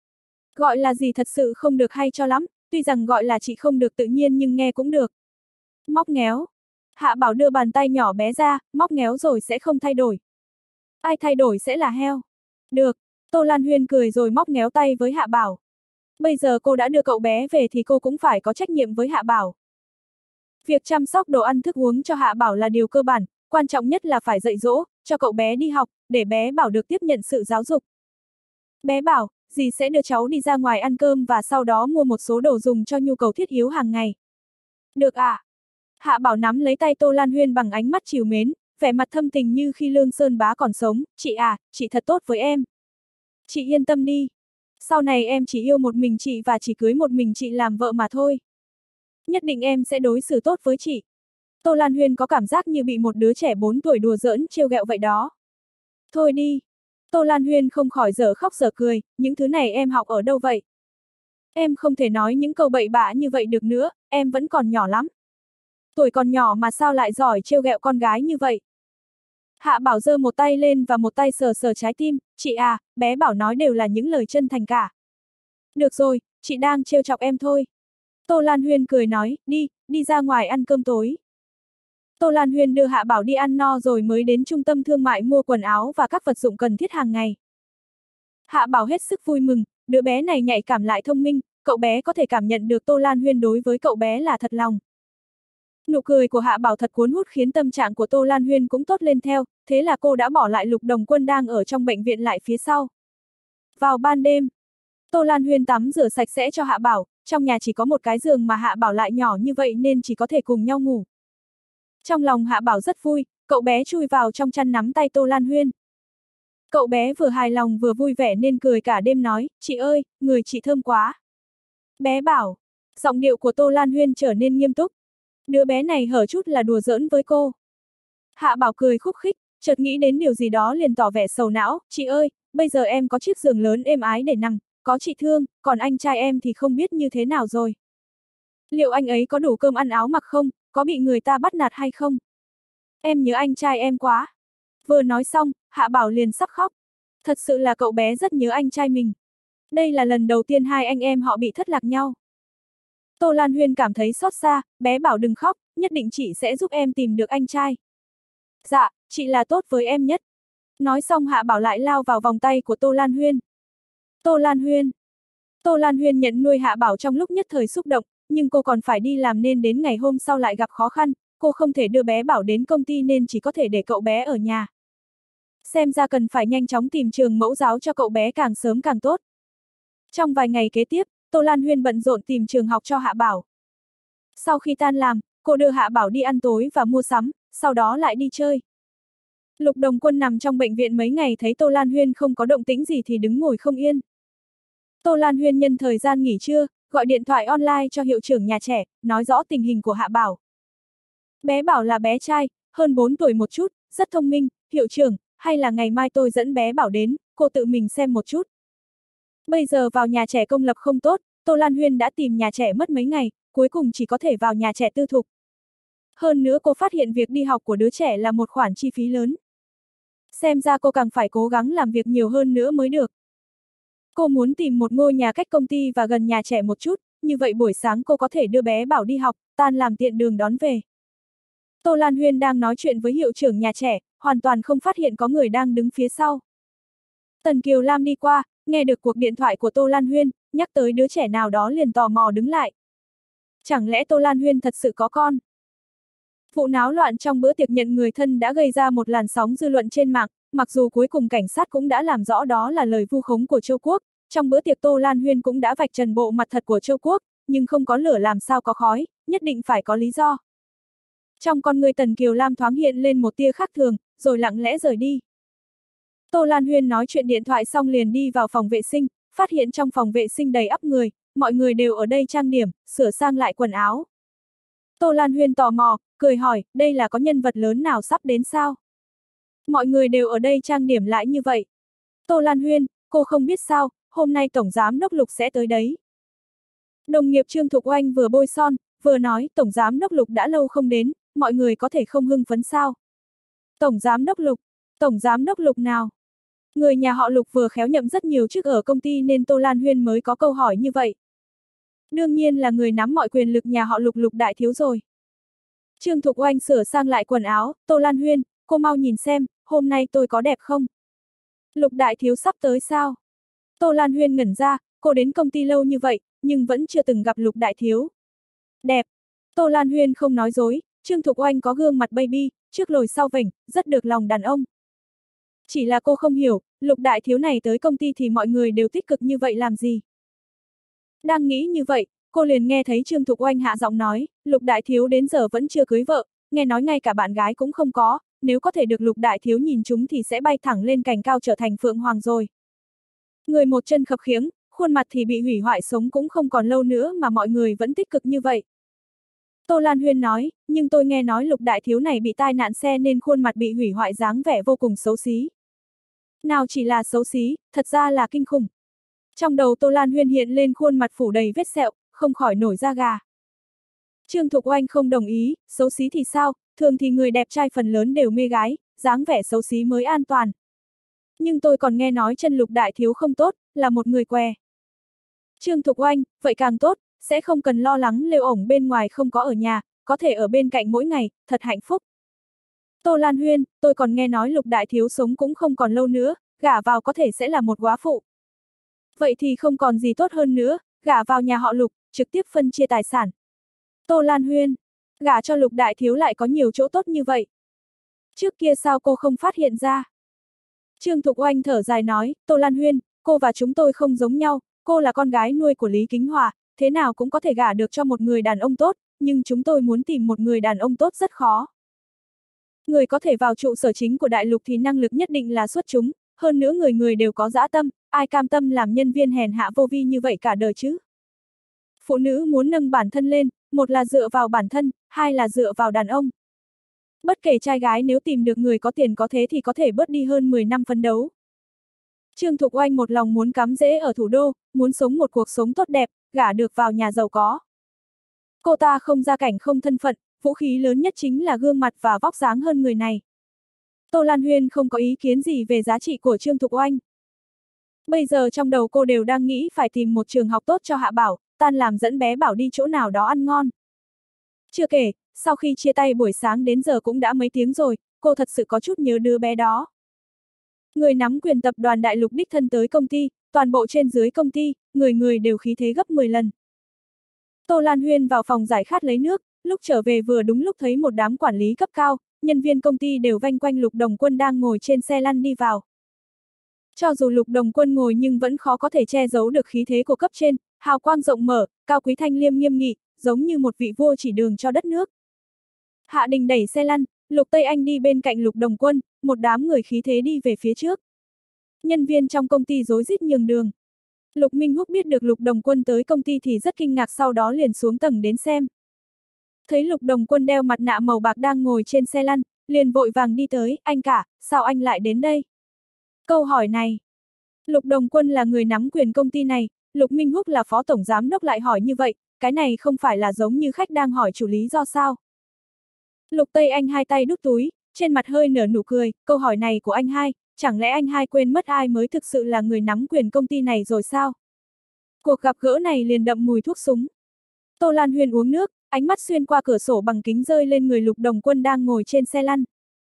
Gọi là dì thật sự không được hay cho lắm, tuy rằng gọi là chị không được tự nhiên nhưng nghe cũng được. Móc ngéo. Hạ Bảo đưa bàn tay nhỏ bé ra, móc ngéo rồi sẽ không thay đổi. Ai thay đổi sẽ là heo. Được. Tô Lan Huyên cười rồi móc ngéo tay với Hạ Bảo. Bây giờ cô đã đưa cậu bé về thì cô cũng phải có trách nhiệm với Hạ Bảo. Việc chăm sóc đồ ăn thức uống cho Hạ Bảo là điều cơ bản, quan trọng nhất là phải dạy dỗ, cho cậu bé đi học, để bé Bảo được tiếp nhận sự giáo dục. Bé Bảo, dì sẽ đưa cháu đi ra ngoài ăn cơm và sau đó mua một số đồ dùng cho nhu cầu thiết yếu hàng ngày. Được à? Hạ Bảo nắm lấy tay Tô Lan Huyên bằng ánh mắt trìu mến, vẻ mặt thâm tình như khi Lương Sơn Bá còn sống, chị à, chị thật tốt với em. Chị yên tâm đi. Sau này em chỉ yêu một mình chị và chỉ cưới một mình chị làm vợ mà thôi. Nhất định em sẽ đối xử tốt với chị. Tô Lan Huyên có cảm giác như bị một đứa trẻ bốn tuổi đùa giỡn trêu ghẹo vậy đó. Thôi đi. Tô Lan Huyên không khỏi dở khóc dở cười, những thứ này em học ở đâu vậy? Em không thể nói những câu bậy bạ như vậy được nữa, em vẫn còn nhỏ lắm. Tuổi còn nhỏ mà sao lại giỏi trêu ghẹo con gái như vậy? Hạ Bảo giơ một tay lên và một tay sờ sờ trái tim, chị à, bé Bảo nói đều là những lời chân thành cả. Được rồi, chị đang trêu chọc em thôi. Tô Lan Huyên cười nói, đi, đi ra ngoài ăn cơm tối. Tô Lan Huyên đưa Hạ Bảo đi ăn no rồi mới đến trung tâm thương mại mua quần áo và các vật dụng cần thiết hàng ngày. Hạ Bảo hết sức vui mừng, đứa bé này nhạy cảm lại thông minh, cậu bé có thể cảm nhận được Tô Lan Huyên đối với cậu bé là thật lòng. Nụ cười của Hạ Bảo thật cuốn hút khiến tâm trạng của Tô Lan Huyên cũng tốt lên theo, thế là cô đã bỏ lại Lục Đồng Quân đang ở trong bệnh viện lại phía sau. Vào ban đêm, Tô Lan Huyên tắm rửa sạch sẽ cho Hạ Bảo, trong nhà chỉ có một cái giường mà Hạ Bảo lại nhỏ như vậy nên chỉ có thể cùng nhau ngủ. Trong lòng Hạ Bảo rất vui, cậu bé chui vào trong chăn nắm tay Tô Lan Huyên. Cậu bé vừa hài lòng vừa vui vẻ nên cười cả đêm nói, chị ơi, người chị thơm quá. Bé bảo, giọng điệu của Tô Lan Huyên trở nên nghiêm túc. Đứa bé này hở chút là đùa giỡn với cô. Hạ Bảo cười khúc khích, chợt nghĩ đến điều gì đó liền tỏ vẻ sầu não, chị ơi, bây giờ em có chiếc giường lớn êm ái để nằm, có chị thương, còn anh trai em thì không biết như thế nào rồi. Liệu anh ấy có đủ cơm ăn áo mặc không, có bị người ta bắt nạt hay không? Em nhớ anh trai em quá. Vừa nói xong, Hạ Bảo liền sắp khóc. Thật sự là cậu bé rất nhớ anh trai mình. Đây là lần đầu tiên hai anh em họ bị thất lạc nhau. Tô Lan Huyên cảm thấy xót xa, bé Bảo đừng khóc, nhất định chị sẽ giúp em tìm được anh trai. Dạ, chị là tốt với em nhất. Nói xong Hạ Bảo lại lao vào vòng tay của Tô Lan Huyên. Tô Lan Huyên. Tô Lan Huyên nhận nuôi Hạ Bảo trong lúc nhất thời xúc động, nhưng cô còn phải đi làm nên đến ngày hôm sau lại gặp khó khăn, cô không thể đưa bé Bảo đến công ty nên chỉ có thể để cậu bé ở nhà. Xem ra cần phải nhanh chóng tìm trường mẫu giáo cho cậu bé càng sớm càng tốt. Trong vài ngày kế tiếp, Tô Lan Huyên bận rộn tìm trường học cho Hạ Bảo. Sau khi tan làm, cô đưa Hạ Bảo đi ăn tối và mua sắm, sau đó lại đi chơi. Lục Đồng Quân nằm trong bệnh viện mấy ngày thấy Tô Lan Huyên không có động tĩnh gì thì đứng ngồi không yên. Tô Lan Huyên nhân thời gian nghỉ trưa, gọi điện thoại online cho hiệu trưởng nhà trẻ, nói rõ tình hình của Hạ Bảo. Bé Bảo là bé trai, hơn bốn tuổi một chút, rất thông minh, hiệu trưởng, hay là ngày mai tôi dẫn bé Bảo đến, cô tự mình xem một chút. Bây giờ vào nhà trẻ công lập không tốt, Tô Lan Huyên đã tìm nhà trẻ mất mấy ngày, cuối cùng chỉ có thể vào nhà trẻ tư thục. Hơn nữa cô phát hiện việc đi học của đứa trẻ là một khoản chi phí lớn. Xem ra cô càng phải cố gắng làm việc nhiều hơn nữa mới được. Cô muốn tìm một ngôi nhà cách công ty và gần nhà trẻ một chút, như vậy buổi sáng cô có thể đưa bé Bảo đi học, tan làm tiện đường đón về. Tô Lan Huyên đang nói chuyện với hiệu trưởng nhà trẻ, hoàn toàn không phát hiện có người đang đứng phía sau. Tần Kiều Lam đi qua, nghe được cuộc điện thoại của Tô Lan Huyên, nhắc tới đứa trẻ nào đó liền tò mò đứng lại. Chẳng lẽ Tô Lan Huyên thật sự có con? Vụ náo loạn trong bữa tiệc nhận người thân đã gây ra một làn sóng dư luận trên mạng, mặc dù cuối cùng cảnh sát cũng đã làm rõ đó là lời vu khống của Châu Quốc, trong bữa tiệc Tô Lan Huyên cũng đã vạch trần bộ mặt thật của Châu Quốc, nhưng không có lửa làm sao có khói, nhất định phải có lý do. Trong con người Tần Kiều Lam thoáng hiện lên một tia khác thường, rồi lặng lẽ rời đi. Tô Lan Huyên nói chuyện điện thoại xong liền đi vào phòng vệ sinh, phát hiện trong phòng vệ sinh đầy ắp người, mọi người đều ở đây trang điểm, sửa sang lại quần áo. Tô Lan Huyên tò mò, cười hỏi, đây là có nhân vật lớn nào sắp đến sao? Mọi người đều ở đây trang điểm lại như vậy. Tô Lan Huyên, cô không biết sao, hôm nay Tổng Giám Đốc Lục sẽ tới đấy. Đồng nghiệp Trương Thục Oanh vừa bôi son, vừa nói, Tổng Giám Đốc Lục đã lâu không đến, mọi người có thể không hưng phấn sao? Tổng Giám Đốc Lục, Tổng Giám Đốc Lục nào? Người nhà họ Lục vừa khéo nhậm rất nhiều chức ở công ty nên Tô Lan Huyên mới có câu hỏi như vậy. Đương nhiên là người nắm mọi quyền lực nhà họ Lục Lục Đại Thiếu rồi. Trương Thục Oanh sửa sang lại quần áo, Tô Lan Huyên, cô mau nhìn xem, hôm nay tôi có đẹp không? Lục Đại Thiếu sắp tới sao? Tô Lan Huyên ngẩn ra, cô đến công ty lâu như vậy, nhưng vẫn chưa từng gặp Lục Đại Thiếu. Đẹp. Tô Lan Huyên không nói dối, Trương Thục Oanh có gương mặt baby, trước lồi sau vểnh, rất được lòng đàn ông. Chỉ là cô không hiểu, Lục Đại Thiếu này tới công ty thì mọi người đều tích cực như vậy làm gì? Đang nghĩ như vậy, cô liền nghe thấy Trương Thục Oanh hạ giọng nói, Lục Đại Thiếu đến giờ vẫn chưa cưới vợ, nghe nói ngay cả bạn gái cũng không có, nếu có thể được Lục Đại Thiếu nhìn chúng thì sẽ bay thẳng lên cành cao trở thành Phượng Hoàng rồi. Người một chân khập khiễng, khuôn mặt thì bị hủy hoại sống cũng không còn lâu nữa mà mọi người vẫn tích cực như vậy. Tô Lan Huyên nói, nhưng tôi nghe nói Lục Đại Thiếu này bị tai nạn xe nên khuôn mặt bị hủy hoại dáng vẻ vô cùng xấu xí. Nào chỉ là xấu xí, thật ra là kinh khủng. Trong đầu Tô Lan Huyên hiện lên khuôn mặt phủ đầy vết sẹo, không khỏi nổi da gà. Trương Thục Oanh không đồng ý, xấu xí thì sao, thường thì người đẹp trai phần lớn đều mê gái, dáng vẻ xấu xí mới an toàn. Nhưng tôi còn nghe nói chân Lục đại thiếu không tốt, là một người què. Trương Thục Oanh, vậy càng tốt, sẽ không cần lo lắng Lêu ổng bên ngoài không có ở nhà, có thể ở bên cạnh mỗi ngày, thật hạnh phúc. Tô Lan Huyên, tôi còn nghe nói Lục đại thiếu sống cũng không còn lâu nữa, gả vào có thể sẽ là một góa phụ. Vậy thì không còn gì tốt hơn nữa, gả vào nhà họ Lục, trực tiếp phân chia tài sản. Tô Lan Huyên, gả cho Lục đại thiếu lại có nhiều chỗ tốt như vậy. Trước kia sao cô không phát hiện ra? Trương Thục Oanh thở dài nói, Tô Lan Huyên, cô và chúng tôi không giống nhau, cô là con gái nuôi của Lý Kính Hòa, thế nào cũng có thể gả được cho một người đàn ông tốt, nhưng chúng tôi muốn tìm một người đàn ông tốt rất khó. Người có thể vào trụ sở chính của Đại Lục thì năng lực nhất định là xuất chúng, hơn nữa người người đều có dã tâm, ai cam tâm làm nhân viên hèn hạ vô vi như vậy cả đời chứ? Phụ nữ muốn nâng bản thân lên, một là dựa vào bản thân, hai là dựa vào đàn ông. Bất kể trai gái nếu tìm được người có tiền có thế thì có thể bớt đi hơn mười năm phấn đấu. Trương Thục Oanh một lòng muốn cắm rễ ở thủ đô, muốn sống một cuộc sống tốt đẹp, gả được vào nhà giàu có. Cô ta không gia cảnh không thân phận, vũ khí lớn nhất chính là gương mặt và vóc dáng hơn người này. Tô Lan Huyên không có ý kiến gì về giá trị của Trương Thục Oanh. Bây giờ trong đầu cô đều đang nghĩ phải tìm một trường học tốt cho Hạ Bảo, tan làm dẫn bé Bảo đi chỗ nào đó ăn ngon. Chưa kể, sau khi chia tay buổi sáng đến giờ cũng đã mấy tiếng rồi, cô thật sự có chút nhớ đứa bé đó. Người nắm quyền tập đoàn Đại Lục đích thân tới công ty, toàn bộ trên dưới công ty, người người đều khí thế gấp mười lần. Tô Lan Huyên vào phòng giải khát lấy nước, lúc trở về vừa đúng lúc thấy một đám quản lý cấp cao, nhân viên công ty đều vây quanh Lục Đồng Quân đang ngồi trên xe lăn đi vào. Cho dù Lục Đồng Quân ngồi nhưng vẫn khó có thể che giấu được khí thế của cấp trên, hào quang rộng mở, cao quý thanh liêm nghiêm nghị, giống như một vị vua chỉ đường cho đất nước. Hạ Đình đẩy xe lăn, Lục Tây Anh đi bên cạnh Lục Đồng Quân, một đám người khí thế đi về phía trước. Nhân viên trong công ty rối rít nhường đường. Lục Minh Húc biết được Lục Đồng Quân tới công ty thì rất kinh ngạc, sau đó liền xuống tầng đến xem. Thấy Lục Đồng Quân đeo mặt nạ màu bạc đang ngồi trên xe lăn, liền vội vàng đi tới, anh cả, sao anh lại đến đây? Câu hỏi này, Lục Đồng Quân là người nắm quyền công ty này, Lục Minh Húc là phó tổng giám đốc lại hỏi như vậy, cái này không phải là giống như khách đang hỏi chủ lý do sao? Lục Tây Anh hai tay đút túi, trên mặt hơi nở nụ cười, câu hỏi này của anh hai, chẳng lẽ anh hai quên mất ai mới thực sự là người nắm quyền công ty này rồi sao? Cuộc gặp gỡ này liền đậm mùi thuốc súng. Tô Lan Huyên uống nước, ánh mắt xuyên qua cửa sổ bằng kính rơi lên người Lục Đồng Quân đang ngồi trên xe lăn.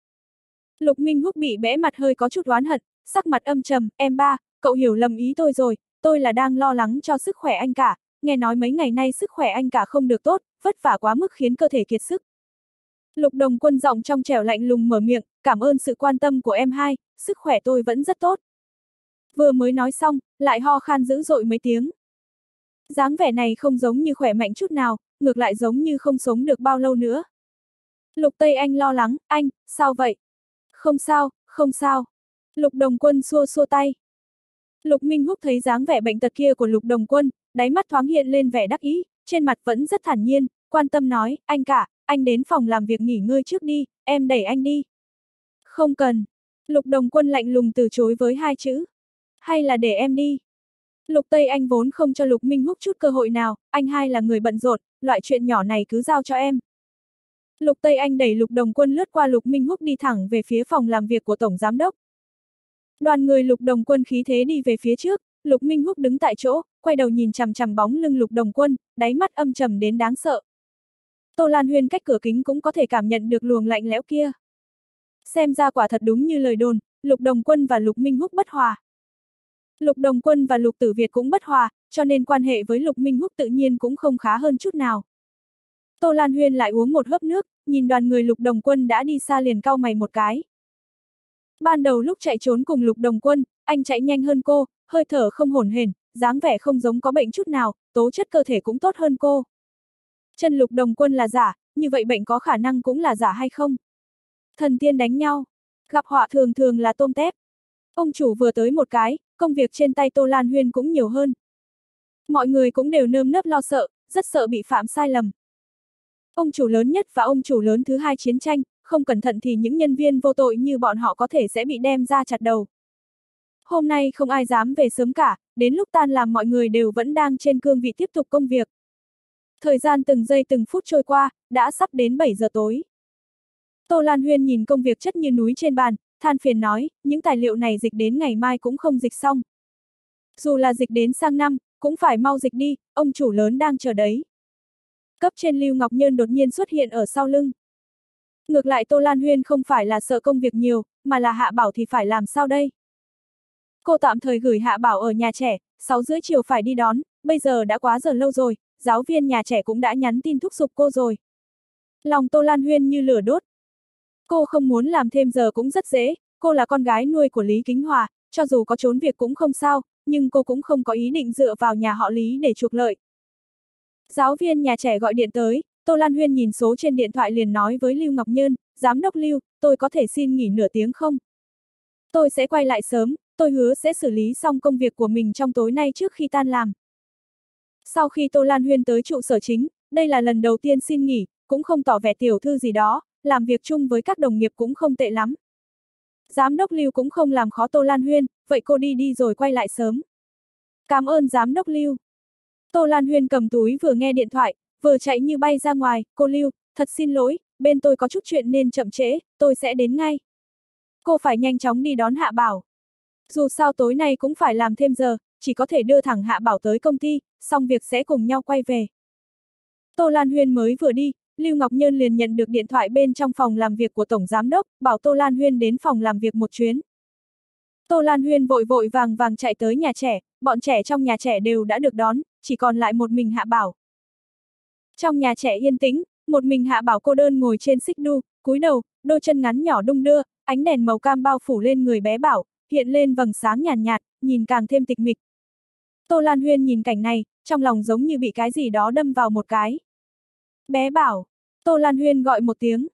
Lục Minh Húc bị bẽ mặt hơi có chút oán hận, sắc mặt âm trầm, em ba, cậu hiểu lầm ý tôi rồi, tôi là đang lo lắng cho sức khỏe anh cả, nghe nói mấy ngày nay sức khỏe anh cả không được tốt, vất vả quá mức khiến cơ thể kiệt sức. Lục Đồng Quân giọng trong trẻo lạnh lùng mở miệng, cảm ơn sự quan tâm của em hai, sức khỏe tôi vẫn rất tốt. Vừa mới nói xong, lại ho khan dữ dội mấy tiếng. Dáng vẻ này không giống như khỏe mạnh chút nào, ngược lại giống như không sống được bao lâu nữa. Lục Tây Anh lo lắng, anh, sao vậy? Không sao, không sao. Lục Đồng Quân xua xua tay. Lục Minh Húc thấy dáng vẻ bệnh tật kia của Lục Đồng Quân, đáy mắt thoáng hiện lên vẻ đắc ý, trên mặt vẫn rất thản nhiên, quan tâm nói, anh cả, anh đến phòng làm việc nghỉ ngơi trước đi, em đẩy anh đi. Không cần. Lục Đồng Quân lạnh lùng từ chối với hai chữ. Hay là để em đi. Lục Tây Anh vốn không cho Lục Minh Húc chút cơ hội nào, anh hai là người bận rộn, loại chuyện nhỏ này cứ giao cho em. Lục Tây Anh đẩy Lục Đồng Quân lướt qua Lục Minh Húc đi thẳng về phía phòng làm việc của Tổng Giám đốc. Đoàn người Lục Đồng Quân khí thế đi về phía trước, Lục Minh Húc đứng tại chỗ, quay đầu nhìn chằm chằm bóng lưng Lục Đồng Quân, đáy mắt âm trầm đến đáng sợ. Tô Lan Huyên cách cửa kính cũng có thể cảm nhận được luồng lạnh lẽo kia. Xem ra quả thật đúng như lời đồn, Lục Đồng Quân và Lục Minh Húc bất hòa. Lục Đồng Quân và Lục Tử Việt cũng bất hòa, cho nên quan hệ với Lục Minh Húc tự nhiên cũng không khá hơn chút nào. Tô Lan Huyên lại uống một hớp nước, nhìn đoàn người Lục Đồng Quân đã đi xa liền cau mày một cái. Ban đầu lúc chạy trốn cùng Lục Đồng Quân, anh chạy nhanh hơn cô, hơi thở không hổn hển, dáng vẻ không giống có bệnh chút nào, tố chất cơ thể cũng tốt hơn cô. Chân Lục Đồng Quân là giả, như vậy bệnh có khả năng cũng là giả hay không? Thần tiên đánh nhau, gặp họa thường thường là tôm tép. Ông chủ vừa tới một cái, công việc trên tay Tô Lan Huyên cũng nhiều hơn. Mọi người cũng đều nơm nớp lo sợ, rất sợ bị phạm sai lầm. Ông chủ lớn nhất và ông chủ lớn thứ hai chiến tranh, không cẩn thận thì những nhân viên vô tội như bọn họ có thể sẽ bị đem ra chặt đầu. Hôm nay không ai dám về sớm cả, đến lúc tan làm mọi người đều vẫn đang trên cương vị tiếp tục công việc. Thời gian từng giây từng phút trôi qua, đã sắp đến bảy giờ tối. Tô Lan Huyên nhìn công việc chất như núi trên bàn, than phiền nói, những tài liệu này dịch đến ngày mai cũng không dịch xong. Dù là dịch đến sang năm, cũng phải mau dịch đi, ông chủ lớn đang chờ đấy. Cấp trên Lưu Ngọc Nhơn đột nhiên xuất hiện ở sau lưng. Ngược lại Tô Lan Huyên không phải là sợ công việc nhiều, mà là Hạ Bảo thì phải làm sao đây? Cô tạm thời gửi Hạ Bảo ở nhà trẻ, sáu rưỡi chiều phải đi đón, bây giờ đã quá giờ lâu rồi, giáo viên nhà trẻ cũng đã nhắn tin thúc giục cô rồi. Lòng Tô Lan Huyên như lửa đốt. Cô không muốn làm thêm giờ cũng rất dễ, cô là con gái nuôi của Lý Kính Hòa, cho dù có trốn việc cũng không sao, nhưng cô cũng không có ý định dựa vào nhà họ Lý để trục lợi. Giáo viên nhà trẻ gọi điện tới, Tô Lan Huyên nhìn số trên điện thoại liền nói với Lưu Ngọc Nhơn, Giám đốc Lưu, tôi có thể xin nghỉ nửa tiếng không? Tôi sẽ quay lại sớm, tôi hứa sẽ xử lý xong công việc của mình trong tối nay trước khi tan làm. Sau khi Tô Lan Huyên tới trụ sở chính, đây là lần đầu tiên xin nghỉ, cũng không tỏ vẻ tiểu thư gì đó, làm việc chung với các đồng nghiệp cũng không tệ lắm. Giám đốc Lưu cũng không làm khó Tô Lan Huyên, vậy cô đi đi rồi quay lại sớm. Cảm ơn Giám đốc Lưu. Tô Lan Huyên cầm túi vừa nghe điện thoại, vừa chạy như bay ra ngoài, cô Lưu, thật xin lỗi, bên tôi có chút chuyện nên chậm trễ, tôi sẽ đến ngay. Cô phải nhanh chóng đi đón Hạ Bảo. Dù sao tối nay cũng phải làm thêm giờ, chỉ có thể đưa thẳng Hạ Bảo tới công ty, xong việc sẽ cùng nhau quay về. Tô Lan Huyên mới vừa đi, Lưu Ngọc Nhơn liền nhận được điện thoại bên trong phòng làm việc của Tổng Giám đốc, bảo Tô Lan Huyên đến phòng làm việc một chuyến. Tô Lan Huyên vội vội vàng vàng chạy tới nhà trẻ, bọn trẻ trong nhà trẻ đều đã được đón, chỉ còn lại một mình Hạ Bảo. Trong nhà trẻ yên tĩnh, một mình Hạ Bảo cô đơn ngồi trên xích đu, cúi đầu, đôi chân ngắn nhỏ đung đưa, ánh đèn màu cam bao phủ lên người bé Bảo, hiện lên vầng sáng nhàn nhạt, nhạt, nhìn càng thêm tịch mịch. Tô Lan Huyên nhìn cảnh này, trong lòng giống như bị cái gì đó đâm vào một cái. Bé Bảo, Tô Lan Huyên gọi một tiếng.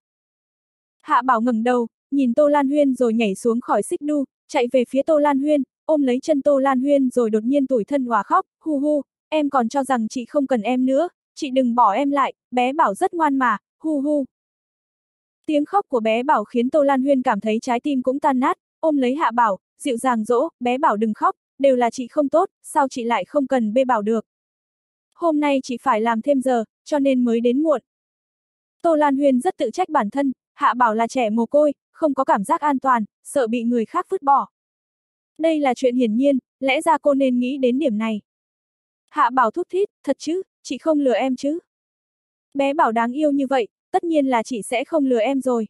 Hạ Bảo ngẩng đầu, nhìn Tô Lan Huyên rồi nhảy xuống khỏi xích đu, chạy về phía Tô Lan Huyên, ôm lấy chân Tô Lan Huyên rồi đột nhiên tủi thân òa khóc, hu hu, em còn cho rằng chị không cần em nữa, chị đừng bỏ em lại, bé Bảo rất ngoan mà, hu hu. Tiếng khóc của bé Bảo khiến Tô Lan Huyên cảm thấy trái tim cũng tan nát, ôm lấy Hạ Bảo, dịu dàng dỗ, bé Bảo đừng khóc, đều là chị không tốt, sao chị lại không cần bê Bảo được. Hôm nay chị phải làm thêm giờ, cho nên mới đến muộn. Tô Lan Huyên rất tự trách bản thân, Hạ Bảo là trẻ mồ côi, không có cảm giác an toàn, sợ bị người khác vứt bỏ. Đây là chuyện hiển nhiên, lẽ ra cô nên nghĩ đến điểm này. Hạ Bảo thút thít, thật chứ, chị không lừa em chứ. Bé Bảo đáng yêu như vậy, tất nhiên là chị sẽ không lừa em rồi.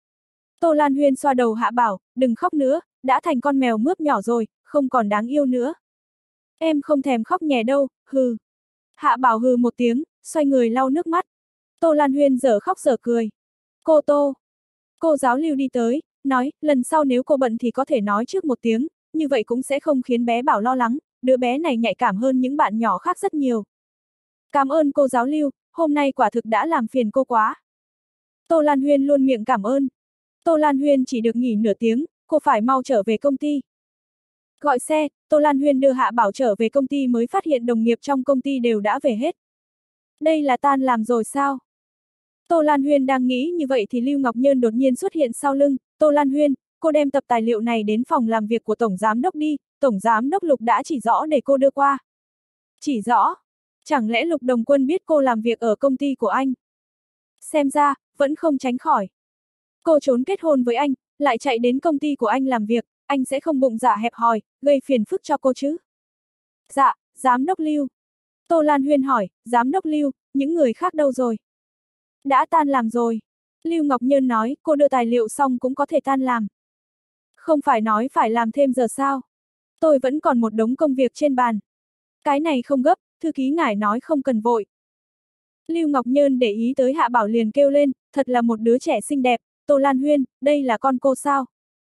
Tô Lan Huyên xoa đầu Hạ Bảo, đừng khóc nữa, đã thành con mèo mướp nhỏ rồi, không còn đáng yêu nữa. Em không thèm khóc nhè đâu, hừ. Hạ Bảo hừ một tiếng, xoay người lau nước mắt. Tô Lan Huyên dở khóc dở cười. Cô Tô. Cô giáo Lưu đi tới, nói, lần sau nếu cô bận thì có thể nói trước một tiếng, như vậy cũng sẽ không khiến bé Bảo lo lắng, đứa bé này nhạy cảm hơn những bạn nhỏ khác rất nhiều. Cảm ơn cô giáo Lưu, hôm nay quả thực đã làm phiền cô quá. Tô Lan Huyên luôn miệng cảm ơn. Tô Lan Huyên chỉ được nghỉ nửa tiếng, cô phải mau trở về công ty. Gọi xe, Tô Lan Huyên đưa Hạ Bảo trở về công ty mới phát hiện đồng nghiệp trong công ty đều đã về hết. Đây là tan làm rồi sao? Tô Lan Huyên đang nghĩ như vậy thì Lưu Ngọc Nhơn đột nhiên xuất hiện sau lưng, Tô Lan Huyên, cô đem tập tài liệu này đến phòng làm việc của Tổng Giám đốc đi, Tổng Giám đốc Lục đã chỉ rõ để cô đưa qua. Chỉ rõ? Chẳng lẽ Lục Đồng Quân biết cô làm việc ở công ty của anh? Xem ra, vẫn không tránh khỏi. Cô trốn kết hôn với anh, lại chạy đến công ty của anh làm việc, anh sẽ không bụng dạ hẹp hòi, gây phiền phức cho cô chứ? Dạ, Giám đốc Lưu. Tô Lan Huyên hỏi, Giám đốc Lưu, những người khác đâu rồi? Đã tan làm rồi. Lưu Ngọc Nhơn nói, cô đưa tài liệu xong cũng có thể tan làm. Không phải nói phải làm thêm giờ sao? Tôi vẫn còn một đống công việc trên bàn. Cái này không gấp, thư ký ngài nói không cần vội. Lưu Ngọc Nhơn để ý tới Hạ Bảo liền kêu lên, thật là một đứa trẻ xinh đẹp, Tô Lan Huyên, đây là con cô sao?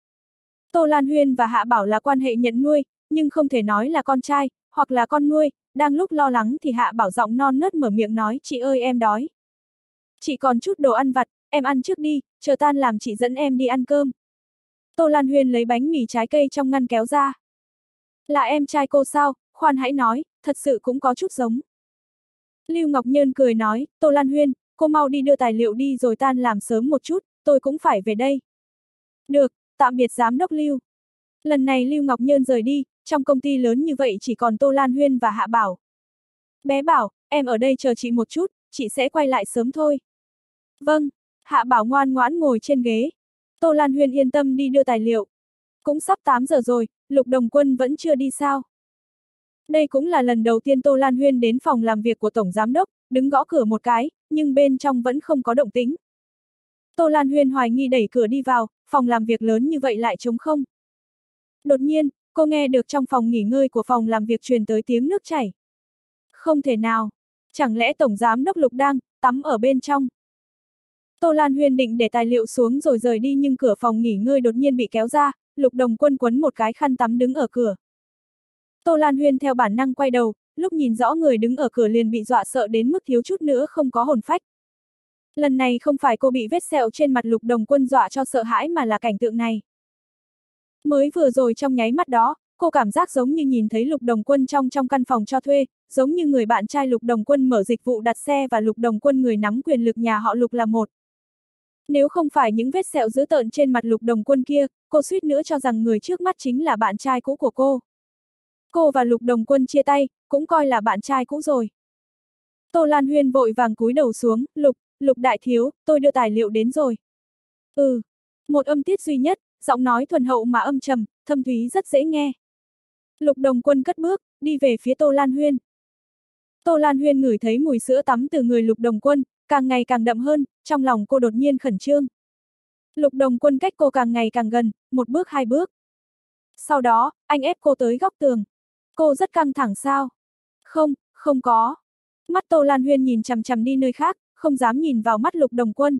Tô Lan Huyên và Hạ Bảo là quan hệ nhận nuôi, nhưng không thể nói là con trai, hoặc là con nuôi, đang lúc lo lắng thì Hạ Bảo giọng non nớt mở miệng nói, chị ơi em đói. Chị còn chút đồ ăn vặt, em ăn trước đi, chờ tan làm chị dẫn em đi ăn cơm. Tô Lan Huyên lấy bánh mì trái cây trong ngăn kéo ra. Là em trai cô sao, khoan hãy nói, thật sự cũng có chút giống. Lưu Ngọc Nhơn cười nói, Tô Lan Huyên, cô mau đi đưa tài liệu đi rồi tan làm sớm một chút, tôi cũng phải về đây. Được, tạm biệt Giám đốc Lưu. Lần này Lưu Ngọc Nhơn rời đi, trong công ty lớn như vậy chỉ còn Tô Lan Huyên và Hạ Bảo. Bé Bảo, em ở đây chờ chị một chút, chị sẽ quay lại sớm thôi. Vâng. Hạ Bảo ngoan ngoãn ngồi trên ghế. Tô Lan Huyên yên tâm đi đưa tài liệu. Cũng sắp tám giờ rồi, Lục Đồng Quân vẫn chưa đi sao? Đây cũng là lần đầu tiên Tô Lan Huyên đến phòng làm việc của Tổng Giám Đốc, đứng gõ cửa một cái, nhưng bên trong vẫn không có động tĩnh. Tô Lan Huyên hoài nghi đẩy cửa đi vào, phòng làm việc lớn như vậy lại trống không. Đột nhiên, cô nghe được trong phòng nghỉ ngơi của phòng làm việc truyền tới tiếng nước chảy. Không thể nào, chẳng lẽ Tổng Giám Đốc Lục đang tắm ở bên trong? Tô Lan Huyên định để tài liệu xuống rồi rời đi nhưng cửa phòng nghỉ ngơi đột nhiên bị kéo ra, Lục Đồng Quân quấn một cái khăn tắm đứng ở cửa. Tô Lan Huyên theo bản năng quay đầu, lúc nhìn rõ người đứng ở cửa liền bị dọa sợ đến mức thiếu chút nữa không có hồn phách. Lần này không phải cô bị vết sẹo trên mặt Lục Đồng Quân dọa cho sợ hãi mà là cảnh tượng này. Mới vừa rồi trong nháy mắt đó, cô cảm giác giống như nhìn thấy Lục Đồng Quân trong trong căn phòng cho thuê, giống như người bạn trai Lục Đồng Quân mở dịch vụ đặt xe và Lục Đồng Quân người nắm quyền lực nhà họ Lục là một. Nếu không phải những vết sẹo dữ tợn trên mặt Lục Đồng Quân kia, cô suýt nữa cho rằng người trước mắt chính là bạn trai cũ của cô. Cô và Lục Đồng Quân chia tay, cũng coi là bạn trai cũ rồi. Tô Lan Huyên vội vàng cúi đầu xuống, Lục, Lục đại thiếu, tôi đưa tài liệu đến rồi. Ừ, một âm tiết duy nhất, giọng nói thuần hậu mà âm trầm, thâm thúy rất dễ nghe. Lục Đồng Quân cất bước, đi về phía Tô Lan Huyên. Tô Lan Huyên ngửi thấy mùi sữa tắm từ người Lục Đồng Quân, càng ngày càng đậm hơn, trong lòng cô đột nhiên khẩn trương. Lục Đồng Quân cách cô càng ngày càng gần, một bước hai bước. Sau đó, anh ép cô tới góc tường. Cô rất căng thẳng sao? Không, không có. Mắt Tô Lan Huyên nhìn chằm chằm đi nơi khác, không dám nhìn vào mắt Lục Đồng Quân.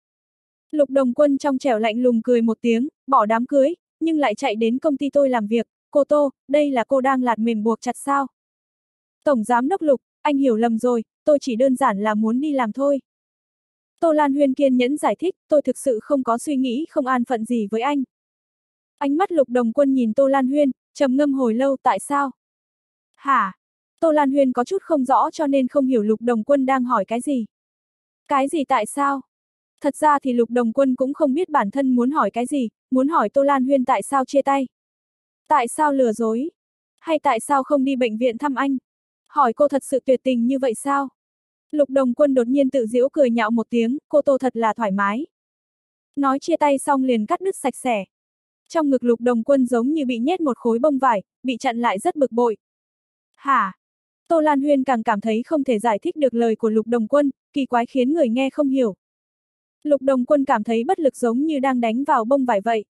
Lục Đồng Quân trong trẻo lạnh lùng cười một tiếng, bỏ đám cưới, nhưng lại chạy đến công ty tôi làm việc. Cô Tô, đây là cô đang lạt mềm buộc chặt sao? Tổng Giám Đốc Lục, anh hiểu lầm rồi, tôi chỉ đơn giản là muốn đi làm thôi. Tô Lan Huyên kiên nhẫn giải thích, tôi thực sự không có suy nghĩ không an phận gì với anh. Ánh mắt Lục Đồng Quân nhìn Tô Lan Huyên, trầm ngâm hồi lâu, tại sao? Hả? Tô Lan Huyên có chút không rõ cho nên không hiểu Lục Đồng Quân đang hỏi cái gì. Cái gì tại sao? Thật ra thì Lục Đồng Quân cũng không biết bản thân muốn hỏi cái gì, muốn hỏi Tô Lan Huyên tại sao chia tay. Tại sao lừa dối? Hay tại sao không đi bệnh viện thăm anh? Hỏi cô thật sự tuyệt tình như vậy sao? Lục Đồng Quân đột nhiên tự giễu cười nhạo một tiếng, cô Tô thật là thoải mái. Nói chia tay xong liền cắt đứt sạch sẽ. Trong ngực Lục Đồng Quân giống như bị nhét một khối bông vải, bị chặn lại rất bực bội. Hả? Tô Lan Huyên càng cảm thấy không thể giải thích được lời của Lục Đồng Quân, kỳ quái khiến người nghe không hiểu. Lục Đồng Quân cảm thấy bất lực giống như đang đánh vào bông vải vậy.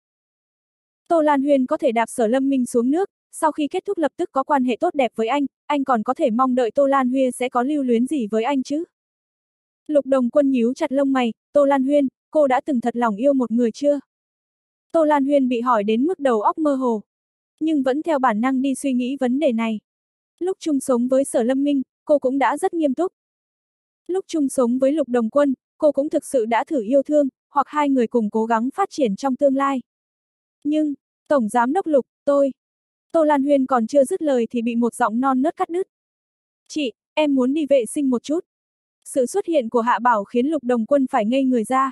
Tô Lan Huyên có thể đạp Sở Lâm Minh xuống nước, sau khi kết thúc lập tức có quan hệ tốt đẹp với anh, anh còn có thể mong đợi Tô Lan Huyên sẽ có lưu luyến gì với anh chứ? Lục Đồng Quân nhíu chặt lông mày, Tô Lan Huyên, cô đã từng thật lòng yêu một người chưa? Tô Lan Huyên bị hỏi đến mức đầu óc mơ hồ, nhưng vẫn theo bản năng đi suy nghĩ vấn đề này. Lúc chung sống với Sở Lâm Minh, cô cũng đã rất nghiêm túc. Lúc chung sống với Lục Đồng Quân, cô cũng thực sự đã thử yêu thương, hoặc hai người cùng cố gắng phát triển trong tương lai. Nhưng, Tổng Giám Đốc Lục, tôi... Tô Lan Huyên còn chưa dứt lời thì bị một giọng non nớt cắt đứt. Chị, em muốn đi vệ sinh một chút. Sự xuất hiện của Hạ Bảo khiến Lục Đồng Quân phải ngây người ra.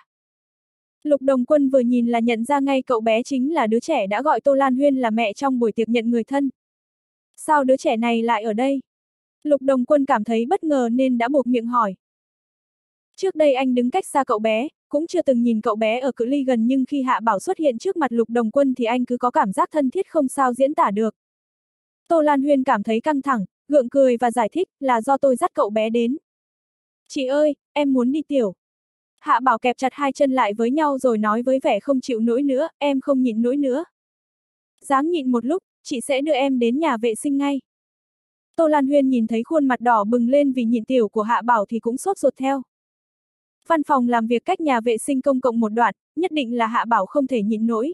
Lục Đồng Quân vừa nhìn là nhận ra ngay cậu bé chính là đứa trẻ đã gọi Tô Lan Huyên là mẹ trong buổi tiệc nhận người thân. Sao đứa trẻ này lại ở đây? Lục Đồng Quân cảm thấy bất ngờ nên đã buộc miệng hỏi. Trước đây anh đứng cách xa cậu bé, cũng chưa từng nhìn cậu bé ở cự ly gần nhưng khi Hạ Bảo xuất hiện trước mặt Lục Đồng Quân thì anh cứ có cảm giác thân thiết không sao diễn tả được. Tô Lan Huyên cảm thấy căng thẳng, gượng cười và giải thích là do tôi dắt cậu bé đến. Chị ơi, em muốn đi tiểu. Hạ Bảo kẹp chặt hai chân lại với nhau rồi nói với vẻ không chịu nổi nữa, em không nhịn nổi nữa. Dáng nhịn một lúc, chị sẽ đưa em đến nhà vệ sinh ngay. Tô Lan Huyên nhìn thấy khuôn mặt đỏ bừng lên vì nhịn tiểu của Hạ Bảo thì cũng sốt ruột theo. Văn phòng làm việc cách nhà vệ sinh công cộng một đoạn, nhất định là Hạ Bảo không thể nhịn nổi.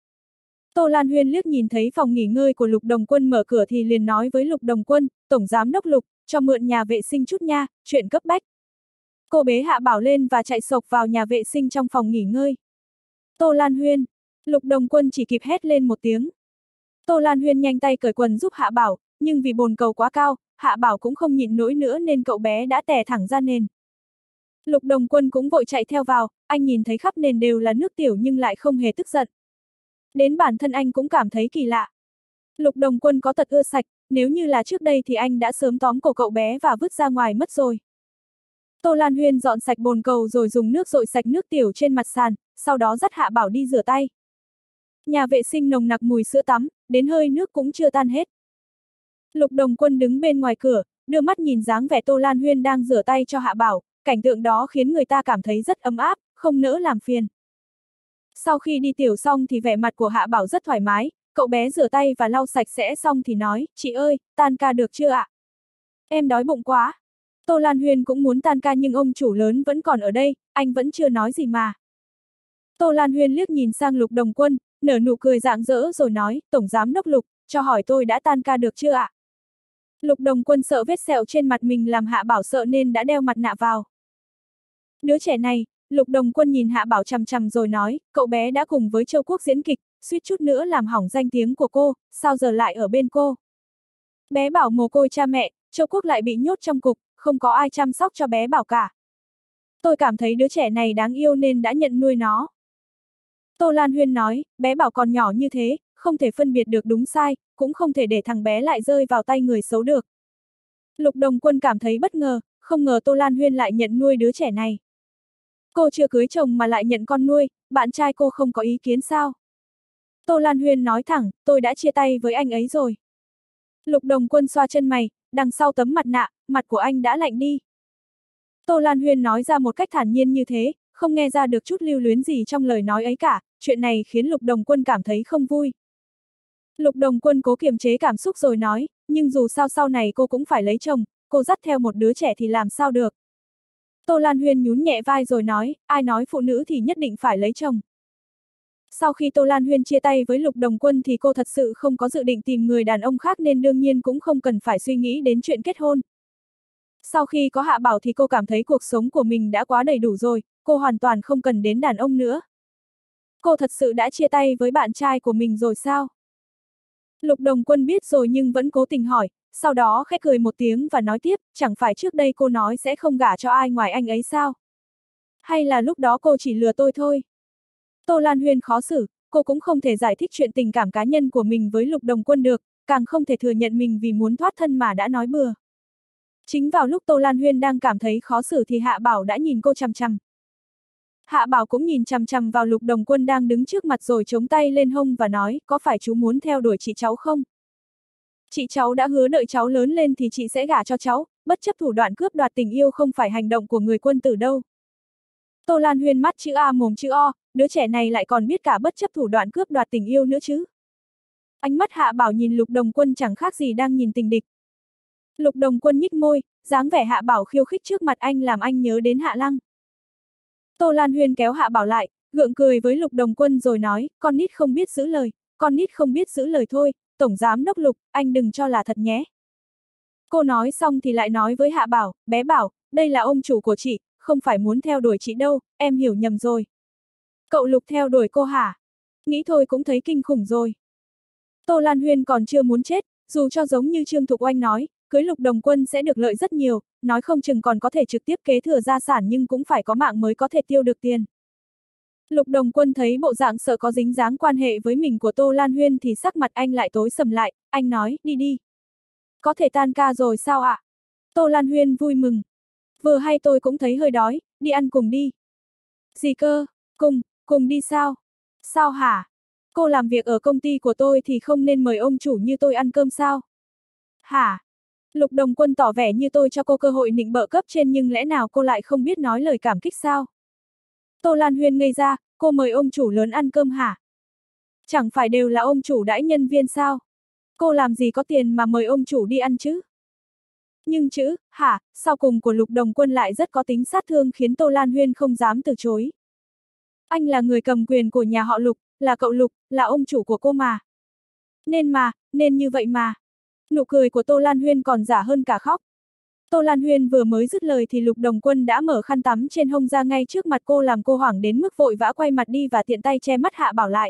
Tô Lan Huyên liếc nhìn thấy phòng nghỉ ngơi của Lục Đồng Quân mở cửa thì liền nói với Lục Đồng Quân, Tổng Giám Đốc Lục, cho mượn nhà vệ sinh chút nha, chuyện cấp bách. Cô bế Hạ Bảo lên và chạy sộc vào nhà vệ sinh trong phòng nghỉ ngơi. Tô Lan Huyên, Lục Đồng Quân chỉ kịp hét lên một tiếng. Tô Lan Huyên nhanh tay cởi quần giúp Hạ Bảo, nhưng vì bồn cầu quá cao, Hạ Bảo cũng không nhịn nổi nữa nên cậu bé đã tè thẳng ra nền. Lục Đồng Quân cũng vội chạy theo vào, anh nhìn thấy khắp nền đều là nước tiểu nhưng lại không hề tức giận. Đến bản thân anh cũng cảm thấy kỳ lạ. Lục Đồng Quân có tật ưa sạch, nếu như là trước đây thì anh đã sớm tóm cổ cậu bé và vứt ra ngoài mất rồi. Tô Lan Huyên dọn sạch bồn cầu rồi dùng nước dội sạch nước tiểu trên mặt sàn, sau đó dắt Hạ Bảo đi rửa tay. Nhà vệ sinh nồng nặc mùi sữa tắm, đến hơi nước cũng chưa tan hết. Lục Đồng Quân đứng bên ngoài cửa, đưa mắt nhìn dáng vẻ Tô Lan Huyên đang rửa tay cho Hạ Bảo, cảnh tượng đó khiến người ta cảm thấy rất ấm áp, không nỡ làm phiền. Sau khi đi tiểu xong thì vẻ mặt của Hạ Bảo rất thoải mái, cậu bé rửa tay và lau sạch sẽ xong thì nói, chị ơi, tan ca được chưa ạ? Em đói bụng quá. Tô Lan Huyên cũng muốn tan ca nhưng ông chủ lớn vẫn còn ở đây, anh vẫn chưa nói gì mà. Tô Lan Huyên liếc nhìn sang Lục Đồng Quân, nở nụ cười rạng rỡ rồi nói, Tổng Giám Đốc Lục, cho hỏi tôi đã tan ca được chưa ạ? Lục Đồng Quân sợ vết sẹo trên mặt mình làm Hạ Bảo sợ nên đã đeo mặt nạ vào. Đứa trẻ này, Lục Đồng Quân nhìn Hạ Bảo chằm chằm rồi nói, cậu bé đã cùng với Châu Quốc diễn kịch, suýt chút nữa làm hỏng danh tiếng của cô, sao giờ lại ở bên cô? Bé Bảo mồ côi cha mẹ, Châu Quốc lại bị nhốt trong cục, không có ai chăm sóc cho bé Bảo cả. Tôi cảm thấy đứa trẻ này đáng yêu nên đã nhận nuôi nó. Tô Lan Huyên nói, bé Bảo còn nhỏ như thế, không thể phân biệt được đúng sai, cũng không thể để thằng bé lại rơi vào tay người xấu được. Lục Đồng Quân cảm thấy bất ngờ, không ngờ Tô Lan Huyên lại nhận nuôi đứa trẻ này. Cô chưa cưới chồng mà lại nhận con nuôi, bạn trai cô không có ý kiến sao? Tô Lan Huyên nói thẳng, tôi đã chia tay với anh ấy rồi. Lục Đồng Quân xoa chân mày, đằng sau tấm mặt nạ, mặt của anh đã lạnh đi. Tô Lan Huyên nói ra một cách thản nhiên như thế, không nghe ra được chút lưu luyến gì trong lời nói ấy cả, chuyện này khiến Lục Đồng Quân cảm thấy không vui. Lục Đồng Quân cố kiềm chế cảm xúc rồi nói, nhưng dù sao sau này cô cũng phải lấy chồng, cô dắt theo một đứa trẻ thì làm sao được. Tô Lan Huyên nhún nhẹ vai rồi nói, ai nói phụ nữ thì nhất định phải lấy chồng. Sau khi Tô Lan Huyên chia tay với Lục Đồng Quân thì cô thật sự không có dự định tìm người đàn ông khác nên đương nhiên cũng không cần phải suy nghĩ đến chuyện kết hôn. Sau khi có Hạ Bảo thì cô cảm thấy cuộc sống của mình đã quá đầy đủ rồi, cô hoàn toàn không cần đến đàn ông nữa. Cô thật sự đã chia tay với bạn trai của mình rồi sao? Lục Đồng Quân biết rồi nhưng vẫn cố tình hỏi, sau đó khẽ cười một tiếng và nói tiếp, chẳng phải trước đây cô nói sẽ không gả cho ai ngoài anh ấy sao? Hay là lúc đó cô chỉ lừa tôi thôi? Tô Lan Huyên khó xử, cô cũng không thể giải thích chuyện tình cảm cá nhân của mình với Lục Đồng Quân được, càng không thể thừa nhận mình vì muốn thoát thân mà đã nói bừa. Chính vào lúc Tô Lan Huyên đang cảm thấy khó xử thì Hạ Bảo đã nhìn cô chằm chằm. Hạ Bảo cũng nhìn chằm chằm vào Lục Đồng Quân đang đứng trước mặt rồi chống tay lên hông và nói, có phải chú muốn theo đuổi chị cháu không? Chị cháu đã hứa đợi cháu lớn lên thì chị sẽ gả cho cháu, bất chấp thủ đoạn cướp đoạt tình yêu không phải hành động của người quân tử đâu. Tô Lan Huyên mắt chữ A mồm chữ O, đứa trẻ này lại còn biết cả bất chấp thủ đoạn cướp đoạt tình yêu nữa chứ. Ánh mắt Hạ Bảo nhìn Lục Đồng Quân chẳng khác gì đang nhìn tình địch. Lục Đồng Quân nhích môi, dáng vẻ Hạ Bảo khiêu khích trước mặt anh làm anh nhớ đến Hạ Lăng. Tô Lan Huyên kéo Hạ Bảo lại, gượng cười với Lục Đồng Quân rồi nói, con nít không biết giữ lời, con nít không biết giữ lời thôi, Tổng Giám Đốc Lục, anh đừng cho là thật nhé. Cô nói xong thì lại nói với Hạ Bảo, bé Bảo, đây là ông chủ của chị, không phải muốn theo đuổi chị đâu, em hiểu nhầm rồi. Cậu Lục theo đuổi cô hả? Nghĩ thôi cũng thấy kinh khủng rồi. Tô Lan Huyên còn chưa muốn chết, dù cho giống như Trương Thục Oanh nói, cưới Lục Đồng Quân sẽ được lợi rất nhiều, nói không chừng còn có thể trực tiếp kế thừa gia sản nhưng cũng phải có mạng mới có thể tiêu được tiền. Lục Đồng Quân thấy bộ dạng sợ có dính dáng quan hệ với mình của Tô Lan Huyên thì sắc mặt anh lại tối sầm lại, anh nói, đi đi. Có thể tan ca rồi sao ạ? Tô Lan Huyên vui mừng. Vừa hay tôi cũng thấy hơi đói, đi ăn cùng đi. Gì cơ? Cùng, cùng đi sao? Sao hả? Cô làm việc ở công ty của tôi thì không nên mời ông chủ như tôi ăn cơm sao? Hả? Lục Đồng Quân tỏ vẻ như tôi cho cô cơ hội nịnh bợ cấp trên nhưng lẽ nào cô lại không biết nói lời cảm kích sao? Tô Lan Huyên ngây ra, cô mời ông chủ lớn ăn cơm hả? Chẳng phải đều là ông chủ đãi nhân viên sao? Cô làm gì có tiền mà mời ông chủ đi ăn chứ? Nhưng chữ, hả, sau cùng của Lục Đồng Quân lại rất có tính sát thương khiến Tô Lan Huyên không dám từ chối. Anh là người cầm quyền của nhà họ Lục, là cậu Lục, là ông chủ của cô mà. Nên mà, nên như vậy mà. Nụ cười của Tô Lan Huyên còn giả hơn cả khóc. Tô Lan Huyên vừa mới dứt lời thì Lục Đồng Quân đã mở khăn tắm trên hông ra ngay trước mặt cô làm cô hoảng đến mức vội vã quay mặt đi và tiện tay che mắt Hạ Bảo lại.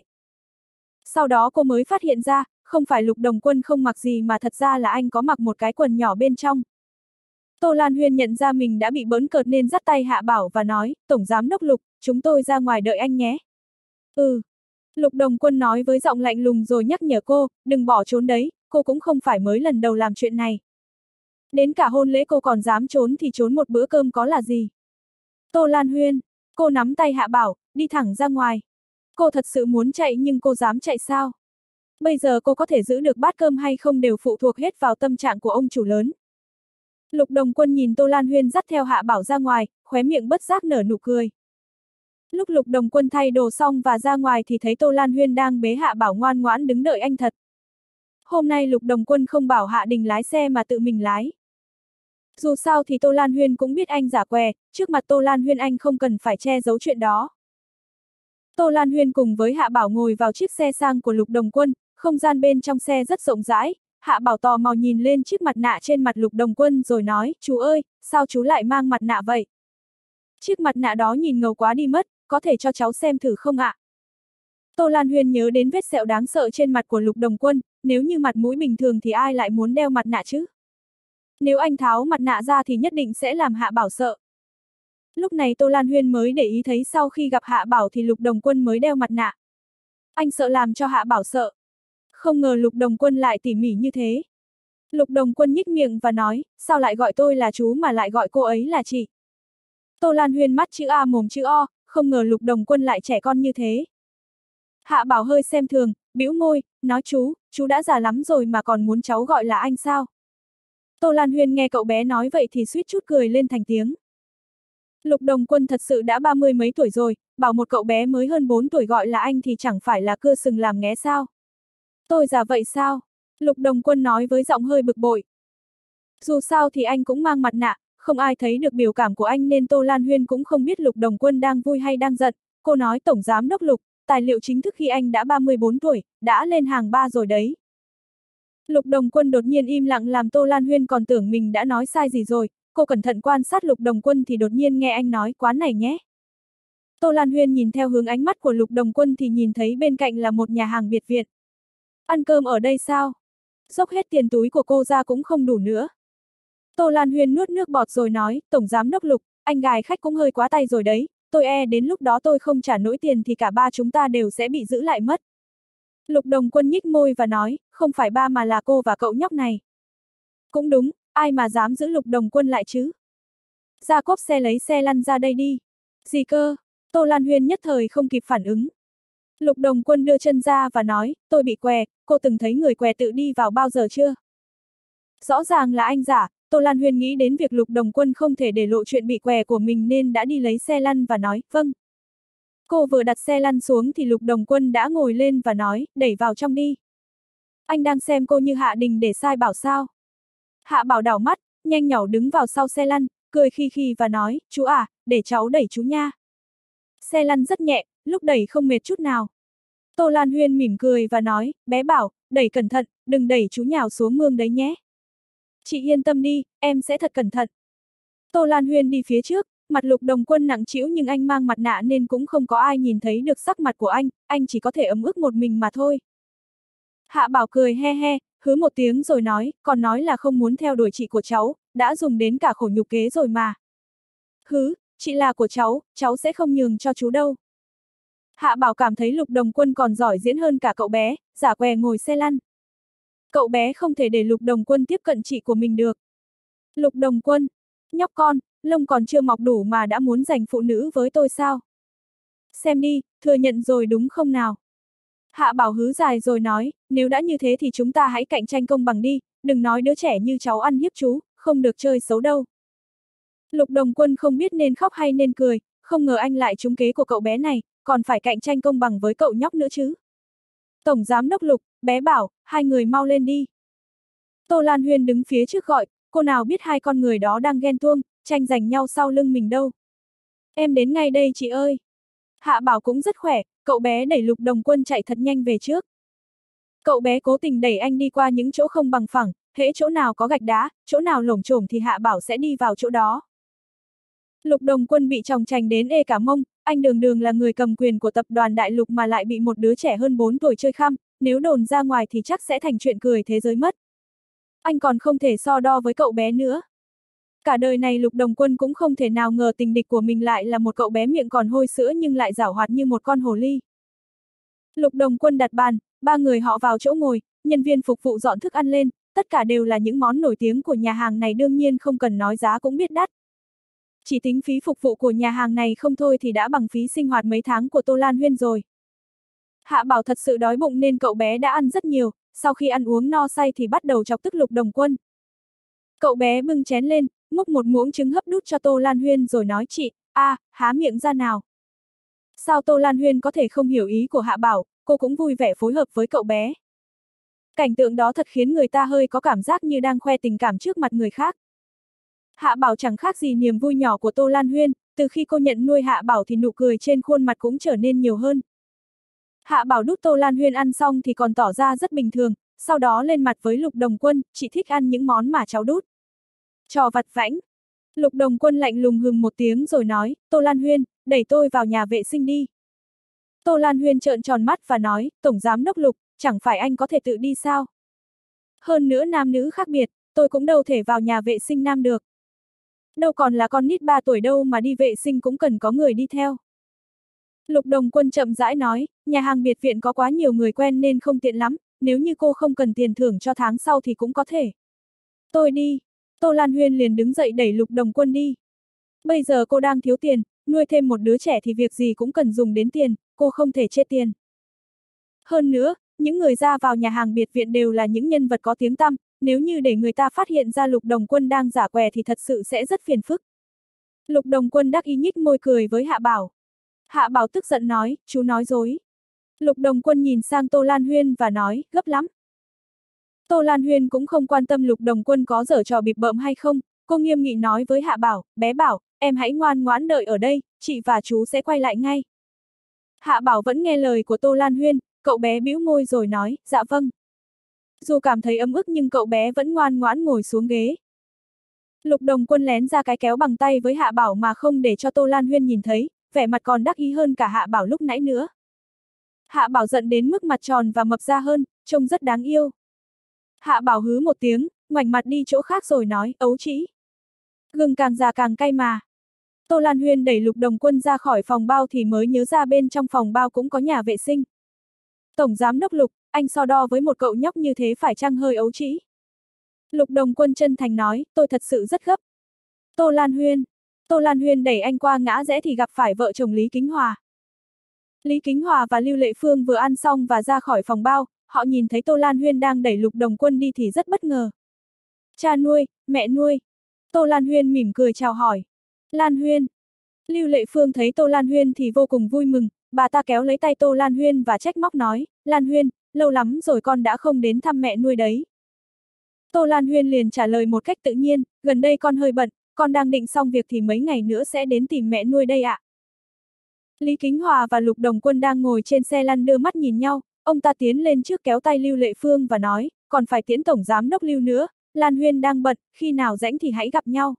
Sau đó cô mới phát hiện ra, không phải Lục Đồng Quân không mặc gì mà thật ra là anh có mặc một cái quần nhỏ bên trong. Tô Lan Huyên nhận ra mình đã bị bỡn cợt nên dắt tay Hạ Bảo và nói, Tổng Giám Đốc Lục, chúng tôi ra ngoài đợi anh nhé. Ừ. Lục Đồng Quân nói với giọng lạnh lùng rồi nhắc nhở cô, đừng bỏ trốn đấy, cô cũng không phải mới lần đầu làm chuyện này. Đến cả hôn lễ cô còn dám trốn thì trốn một bữa cơm có là gì. Tô Lan Huyên, cô nắm tay Hạ Bảo, đi thẳng ra ngoài. Cô thật sự muốn chạy nhưng cô dám chạy sao? Bây giờ cô có thể giữ được bát cơm hay không đều phụ thuộc hết vào tâm trạng của ông chủ lớn. Lục Đồng Quân nhìn Tô Lan Huyên dắt theo Hạ Bảo ra ngoài, khóe miệng bất giác nở nụ cười. Lúc Lục Đồng Quân thay đồ xong và ra ngoài thì thấy Tô Lan Huyên đang bế Hạ Bảo ngoan ngoãn đứng đợi anh thật. Hôm nay Lục Đồng Quân không bảo Hạ Đình lái xe mà tự mình lái. Dù sao thì Tô Lan Huyên cũng biết anh giả què, trước mặt Tô Lan Huyên anh không cần phải che giấu chuyện đó. Tô Lan Huyên cùng với Hạ Bảo ngồi vào chiếc xe sang của Lục Đồng Quân, không gian bên trong xe rất rộng rãi. Hạ Bảo tò mò nhìn lên chiếc mặt nạ trên mặt Lục Đồng Quân rồi nói, chú ơi, sao chú lại mang mặt nạ vậy? Chiếc mặt nạ đó nhìn ngầu quá đi mất, có thể cho cháu xem thử không ạ? Tô Lan Huyên nhớ đến vết sẹo đáng sợ trên mặt của Lục Đồng Quân, nếu như mặt mũi bình thường thì ai lại muốn đeo mặt nạ chứ? Nếu anh tháo mặt nạ ra thì nhất định sẽ làm Hạ Bảo sợ. Lúc này Tô Lan Huyên mới để ý thấy sau khi gặp Hạ Bảo thì Lục Đồng Quân mới đeo mặt nạ. Anh sợ làm cho Hạ Bảo sợ. Không ngờ Lục Đồng Quân lại tỉ mỉ như thế. Lục Đồng Quân nhếch miệng và nói, sao lại gọi tôi là chú mà lại gọi cô ấy là chị? Tô Lan Huyên mắt chữ A mồm chữ O, không ngờ Lục Đồng Quân lại trẻ con như thế. Hạ Bảo hơi xem thường, bĩu môi, nói chú, chú đã già lắm rồi mà còn muốn cháu gọi là anh sao? Tô Lan Huyên nghe cậu bé nói vậy thì suýt chút cười lên thành tiếng. Lục Đồng Quân thật sự đã ba mươi mấy tuổi rồi, bảo một cậu bé mới hơn bốn tuổi gọi là anh thì chẳng phải là cưa sừng làm nghé sao? Tôi già vậy sao? Lục Đồng Quân nói với giọng hơi bực bội. Dù sao thì anh cũng mang mặt nạ, không ai thấy được biểu cảm của anh nên Tô Lan Huyên cũng không biết Lục Đồng Quân đang vui hay đang giận. Cô nói Tổng Giám Đốc Lục, tài liệu chính thức khi anh đã ba mươi bốn tuổi, đã lên hàng ba rồi đấy. Lục Đồng Quân đột nhiên im lặng làm Tô Lan Huyên còn tưởng mình đã nói sai gì rồi, cô cẩn thận quan sát Lục Đồng Quân thì đột nhiên nghe anh nói quán này nhé. Tô Lan Huyên nhìn theo hướng ánh mắt của Lục Đồng Quân thì nhìn thấy bên cạnh là một nhà hàng biệt viện. Ăn cơm ở đây sao? Dốc hết tiền túi của cô ra cũng không đủ nữa. Tô Lan Huyên nuốt nước bọt rồi nói, Tổng Giám Đốc Lục, anh gài khách cũng hơi quá tay rồi đấy, tôi e đến lúc đó tôi không trả nổi tiền thì cả ba chúng ta đều sẽ bị giữ lại mất. Lục Đồng Quân nhích môi và nói, không phải ba mà là cô và cậu nhóc này. Cũng đúng, ai mà dám giữ Lục Đồng Quân lại chứ? Ra cốp xe lấy xe lăn ra đây đi. Gì cơ? Tô Lan Huyên nhất thời không kịp phản ứng. Lục Đồng Quân đưa chân ra và nói, tôi bị què, cô từng thấy người què tự đi vào bao giờ chưa? Rõ ràng là anh giả, Tô Lan Huyên nghĩ đến việc Lục Đồng Quân không thể để lộ chuyện bị què của mình nên đã đi lấy xe lăn và nói, vâng. Cô vừa đặt xe lăn xuống thì Lục Đồng Quân đã ngồi lên và nói, đẩy vào trong đi. Anh đang xem cô như Hạ Đình để sai bảo sao? Hạ Bảo đảo mắt, nhanh nhảu đứng vào sau xe lăn, cười khi khi và nói, chú à, để cháu đẩy chú nha. Xe lăn rất nhẹ, lúc đẩy không mệt chút nào. Tô Lan Huyên mỉm cười và nói, bé Bảo, đẩy cẩn thận, đừng đẩy chú nhào xuống mương đấy nhé. Chị yên tâm đi, em sẽ thật cẩn thận. Tô Lan Huyên đi phía trước, mặt Lục Đồng Quân nặng trĩu nhưng anh mang mặt nạ nên cũng không có ai nhìn thấy được sắc mặt của anh, anh chỉ có thể ấm ức một mình mà thôi. Hạ Bảo cười he he, hứ một tiếng rồi nói, còn nói là không muốn theo đuổi chị của cháu, đã dùng đến cả khổ nhục kế rồi mà. Hứ, chị là của cháu, cháu sẽ không nhường cho chú đâu. Hạ Bảo cảm thấy Lục Đồng Quân còn giỏi diễn hơn cả cậu bé, giả què ngồi xe lăn. Cậu bé không thể để Lục Đồng Quân tiếp cận chị của mình được. Lục Đồng Quân, nhóc con, lông còn chưa mọc đủ mà đã muốn giành phụ nữ với tôi sao? Xem đi, thừa nhận rồi đúng không nào? Hạ Bảo hứ dài rồi nói, nếu đã như thế thì chúng ta hãy cạnh tranh công bằng đi, đừng nói đứa trẻ như cháu ăn hiếp chú, không được chơi xấu đâu. Lục Đồng Quân không biết nên khóc hay nên cười, không ngờ anh lại trúng kế của cậu bé này, còn phải cạnh tranh công bằng với cậu nhóc nữa chứ. Tổng Giám Đốc Lục, bé Bảo, hai người mau lên đi. Tô Lan Huyên đứng phía trước gọi, cô nào biết hai con người đó đang ghen tuông, tranh giành nhau sau lưng mình đâu. Em đến ngay đây chị ơi. Hạ Bảo cũng rất khỏe, cậu bé đẩy Lục Đồng Quân chạy thật nhanh về trước. Cậu bé cố tình đẩy anh đi qua những chỗ không bằng phẳng, hễ chỗ nào có gạch đá, chỗ nào lổm chổm thì Hạ Bảo sẽ đi vào chỗ đó. Lục Đồng Quân bị chòng chành đến ê cả mông, anh đường đường là người cầm quyền của tập đoàn Đại Lục mà lại bị một đứa trẻ hơn bốn tuổi chơi khăm, nếu đồn ra ngoài thì chắc sẽ thành chuyện cười thế giới mất. Anh còn không thể so đo với cậu bé nữa. Cả đời này Lục Đồng Quân cũng không thể nào ngờ tình địch của mình lại là một cậu bé miệng còn hôi sữa nhưng lại giảo hoạt như một con hồ ly. Lục Đồng Quân đặt bàn, ba người họ vào chỗ ngồi, nhân viên phục vụ dọn thức ăn lên, tất cả đều là những món nổi tiếng của nhà hàng này, đương nhiên không cần nói giá cũng biết đắt. Chỉ tính phí phục vụ của nhà hàng này không thôi thì đã bằng phí sinh hoạt mấy tháng của Tô Lan Huyên rồi. Hạ Bảo thật sự đói bụng nên cậu bé đã ăn rất nhiều, sau khi ăn uống no say thì bắt đầu chọc tức Lục Đồng Quân. Cậu bé bưng chén lên, múc một muỗng trứng hấp đút cho Tô Lan Huyên rồi nói chị, a, à, há miệng ra nào. Sao Tô Lan Huyên có thể không hiểu ý của Hạ Bảo, cô cũng vui vẻ phối hợp với cậu bé. Cảnh tượng đó thật khiến người ta hơi có cảm giác như đang khoe tình cảm trước mặt người khác. Hạ Bảo chẳng khác gì niềm vui nhỏ của Tô Lan Huyên, từ khi cô nhận nuôi Hạ Bảo thì nụ cười trên khuôn mặt cũng trở nên nhiều hơn. Hạ Bảo đút Tô Lan Huyên ăn xong thì còn tỏ ra rất bình thường, sau đó lên mặt với Lục Đồng Quân, chị thích ăn những món mà cháu đút. Trò vặt vãnh. Lục Đồng Quân lạnh lùng hừ một tiếng rồi nói, Tô Lan Huyên, đẩy tôi vào nhà vệ sinh đi. Tô Lan Huyên trợn tròn mắt và nói, Tổng Giám Đốc Lục, chẳng phải anh có thể tự đi sao? Hơn nữa nam nữ khác biệt, tôi cũng đâu thể vào nhà vệ sinh nam được. Đâu còn là con nít ba tuổi đâu mà đi vệ sinh cũng cần có người đi theo. Lục Đồng Quân chậm rãi nói, nhà hàng biệt viện có quá nhiều người quen nên không tiện lắm, nếu như cô không cần tiền thưởng cho tháng sau thì cũng có thể. Tôi đi. Tô Lan Huyên liền đứng dậy đẩy Lục Đồng Quân đi. Bây giờ cô đang thiếu tiền, nuôi thêm một đứa trẻ thì việc gì cũng cần dùng đến tiền, cô không thể chê tiền. Hơn nữa, những người ra vào nhà hàng biệt viện đều là những nhân vật có tiếng tăm, nếu như để người ta phát hiện ra Lục Đồng Quân đang giả què thì thật sự sẽ rất phiền phức. Lục Đồng Quân đắc ý nhích môi cười với Hạ Bảo. Hạ Bảo tức giận nói, chú nói dối. Lục Đồng Quân nhìn sang Tô Lan Huyên và nói, gấp lắm. Tô Lan Huyên cũng không quan tâm Lục Đồng Quân có giở trò bịp bợm hay không, cô nghiêm nghị nói với Hạ Bảo, bé Bảo, em hãy ngoan ngoãn đợi ở đây, chị và chú sẽ quay lại ngay. Hạ Bảo vẫn nghe lời của Tô Lan Huyên, cậu bé bĩu môi rồi nói, dạ vâng. Dù cảm thấy ấm ức nhưng cậu bé vẫn ngoan ngoãn ngồi xuống ghế. Lục Đồng Quân lén ra cái kéo bằng tay với Hạ Bảo mà không để cho Tô Lan Huyên nhìn thấy, vẻ mặt còn đắc ý hơn cả Hạ Bảo lúc nãy nữa. Hạ Bảo giận đến mức mặt tròn và mập ra hơn, trông rất đáng yêu. Hạ Bảo hứ một tiếng, ngoảnh mặt đi chỗ khác rồi nói, ấu trĩ. Gừng càng già càng cay mà. Tô Lan Huyên đẩy Lục Đồng Quân ra khỏi phòng bao thì mới nhớ ra bên trong phòng bao cũng có nhà vệ sinh. Tổng Giám Đốc Lục, anh so đo với một cậu nhóc như thế phải chăng hơi ấu trĩ? Lục Đồng Quân chân thành nói, tôi thật sự rất gấp. Tô Lan Huyên. Tô Lan Huyên đẩy anh qua ngã rẽ thì gặp phải vợ chồng Lý Kính Hòa. Lý Kính Hòa và Lưu Lệ Phương vừa ăn xong và ra khỏi phòng bao, họ nhìn thấy Tô Lan Huyên đang đẩy Lục Đồng Quân đi thì rất bất ngờ. Cha nuôi, mẹ nuôi. Tô Lan Huyên mỉm cười chào hỏi. Lan Huyên. Lưu Lệ Phương thấy Tô Lan Huyên thì vô cùng vui mừng, bà ta kéo lấy tay Tô Lan Huyên và trách móc nói, Lan Huyên, lâu lắm rồi con đã không đến thăm mẹ nuôi đấy. Tô Lan Huyên liền trả lời một cách tự nhiên, gần đây con hơi bận, con đang định xong việc thì mấy ngày nữa sẽ đến tìm mẹ nuôi đây ạ. Lý Kính Hòa và Lục Đồng Quân đang ngồi trên xe lăn đưa mắt nhìn nhau, ông ta tiến lên trước kéo tay Lưu Lệ Phương và nói, còn phải tiễn Tổng Giám Đốc Lưu nữa, Lan Huyên đang bận, khi nào rảnh thì hãy gặp nhau.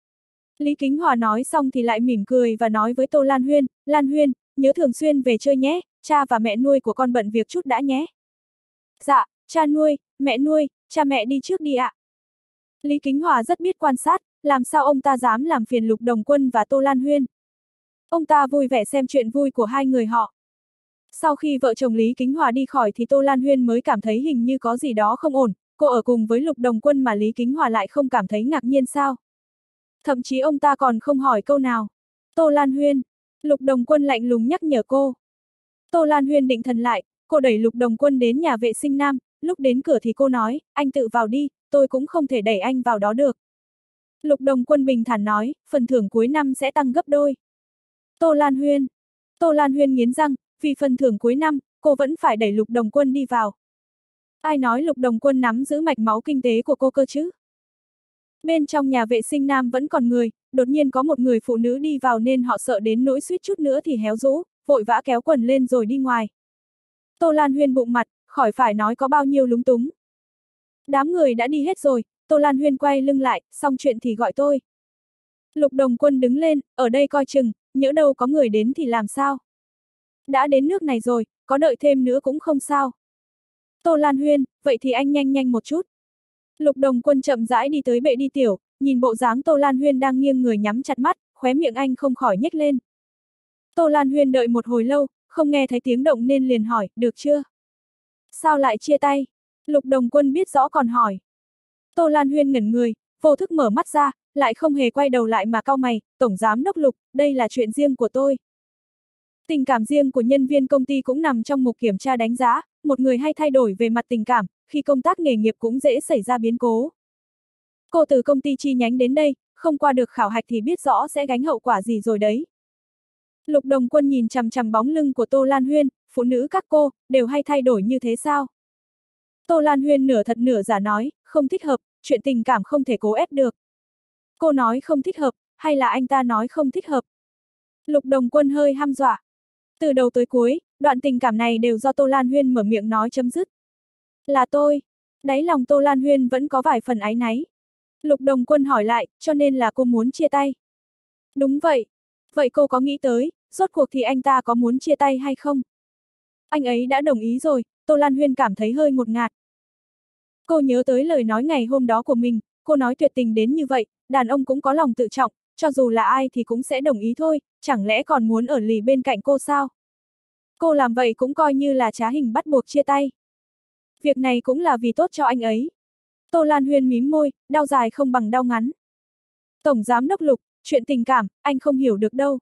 Lý Kính Hòa nói xong thì lại mỉm cười và nói với Tô Lan Huyên, Lan Huyên, nhớ thường xuyên về chơi nhé, cha và mẹ nuôi của con bận việc chút đã nhé. Dạ, cha nuôi, mẹ nuôi, cha mẹ đi trước đi ạ. Lý Kính Hòa rất biết quan sát, làm sao ông ta dám làm phiền Lục Đồng Quân và Tô Lan Huyên. Ông ta vui vẻ xem chuyện vui của hai người họ. Sau khi vợ chồng Lý Kính Hòa đi khỏi thì Tô Lan Huyên mới cảm thấy hình như có gì đó không ổn, cô ở cùng với Lục Đồng Quân mà Lý Kính Hòa lại không cảm thấy ngạc nhiên sao. Thậm chí ông ta còn không hỏi câu nào. Tô Lan Huyên. Lục Đồng Quân lạnh lùng nhắc nhở cô. Tô Lan Huyên định thần lại, cô đẩy Lục Đồng Quân đến nhà vệ sinh nam, lúc đến cửa thì cô nói, anh tự vào đi, tôi cũng không thể đẩy anh vào đó được. Lục Đồng Quân bình thản nói, phần thưởng cuối năm sẽ tăng gấp đôi. Tô Lan Huyên. Tô Lan Huyên nghiến răng, vì phần thưởng cuối năm, cô vẫn phải đẩy Lục Đồng Quân đi vào. Ai nói Lục Đồng Quân nắm giữ mạch máu kinh tế của cô cơ chứ? Bên trong nhà vệ sinh nam vẫn còn người, đột nhiên có một người phụ nữ đi vào nên họ sợ đến nỗi suýt chút nữa thì héo rũ, vội vã kéo quần lên rồi đi ngoài. Tô Lan Huyên bụng mặt, khỏi phải nói có bao nhiêu lúng túng. Đám người đã đi hết rồi, Tô Lan Huyên quay lưng lại, xong chuyện thì gọi tôi. Lục Đồng Quân đứng lên, ở đây coi chừng, nhỡ đâu có người đến thì làm sao? Đã đến nước này rồi, có đợi thêm nữa cũng không sao. Tô Lan Huyên, vậy thì anh nhanh nhanh một chút. Lục Đồng Quân chậm rãi đi tới bệ đi tiểu, nhìn bộ dáng Tô Lan Huyên đang nghiêng người nhắm chặt mắt, khóe miệng anh không khỏi nhếch lên. Tô Lan Huyên đợi một hồi lâu, không nghe thấy tiếng động nên liền hỏi, được chưa? Sao lại chia tay? Lục Đồng Quân biết rõ còn hỏi. Tô Lan Huyên ngẩn người, vô thức mở mắt ra, lại không hề quay đầu lại mà cau mày, Tổng Giám Đốc Lục, đây là chuyện riêng của tôi. Tình cảm riêng của nhân viên công ty cũng nằm trong mục kiểm tra đánh giá, một người hay thay đổi về mặt tình cảm, khi công tác nghề nghiệp cũng dễ xảy ra biến cố. Cô từ công ty chi nhánh đến đây, không qua được khảo hạch thì biết rõ sẽ gánh hậu quả gì rồi đấy. Lục Đồng Quân nhìn chằm chằm bóng lưng của Tô Lan Huyên, phụ nữ các cô, đều hay thay đổi như thế sao? Tô Lan Huyên nửa thật nửa giả nói, không thích hợp, chuyện tình cảm không thể cố ép được. Cô nói không thích hợp, hay là anh ta nói không thích hợp? Lục Đồng Quân hơi hăm dọa. Từ đầu tới cuối, đoạn tình cảm này đều do Tô Lan Huyên mở miệng nói chấm dứt. Là tôi. Đáy lòng Tô Lan Huyên vẫn có vài phần áy náy. Lục Đồng Quân hỏi lại, cho nên là cô muốn chia tay. Đúng vậy. Vậy cô có nghĩ tới, rốt cuộc thì anh ta có muốn chia tay hay không? Anh ấy đã đồng ý rồi, Tô Lan Huyên cảm thấy hơi ngột ngạt. Cô nhớ tới lời nói ngày hôm đó của mình, cô nói tuyệt tình đến như vậy, đàn ông cũng có lòng tự trọng, cho dù là ai thì cũng sẽ đồng ý thôi, chẳng lẽ còn muốn ở lì bên cạnh cô sao? Cô làm vậy cũng coi như là trá hình bắt buộc chia tay. Việc này cũng là vì tốt cho anh ấy. Tô Lan Huyên mím môi, đau dài không bằng đau ngắn. Tổng Giám Đốc Lục, chuyện tình cảm, anh không hiểu được đâu.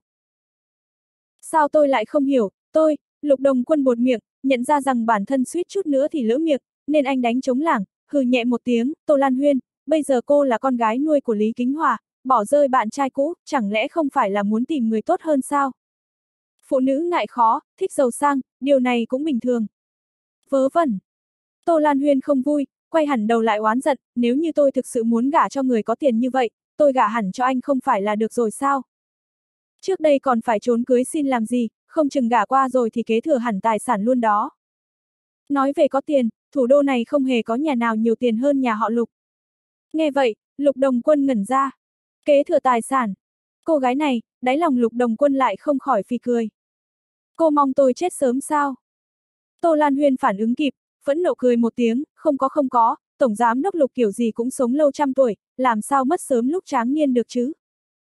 Sao tôi lại không hiểu, tôi, Lục Đồng Quân buột miệng, nhận ra rằng bản thân suýt chút nữa thì lỡ miệng, nên anh đánh trống lảng, hừ nhẹ một tiếng, Tô Lan Huyên, bây giờ cô là con gái nuôi của Lý Kính Hòa, bỏ rơi bạn trai cũ, chẳng lẽ không phải là muốn tìm người tốt hơn sao? Phụ nữ ngại khó, thích giàu sang, điều này cũng bình thường. Vớ vẩn. Tô Lan Huyên không vui, quay hẳn đầu lại oán giận, nếu như tôi thực sự muốn gả cho người có tiền như vậy, tôi gả hẳn cho anh không phải là được rồi sao? Trước đây còn phải trốn cưới xin làm gì, không chừng gả qua rồi thì kế thừa hẳn tài sản luôn đó. Nói về có tiền, thủ đô này không hề có nhà nào nhiều tiền hơn nhà họ Lục. Nghe vậy, Lục Đồng Quân ngẩn ra. Kế thừa tài sản. Cô gái này, đáy lòng Lục Đồng Quân lại không khỏi phì cười. Cô mong tôi chết sớm sao? Tô Lan Huyên phản ứng kịp, phẫn nộ cười một tiếng, không có không có, Tổng Giám Đốc Lục kiểu gì cũng sống lâu trăm tuổi, làm sao mất sớm lúc tráng niên được chứ?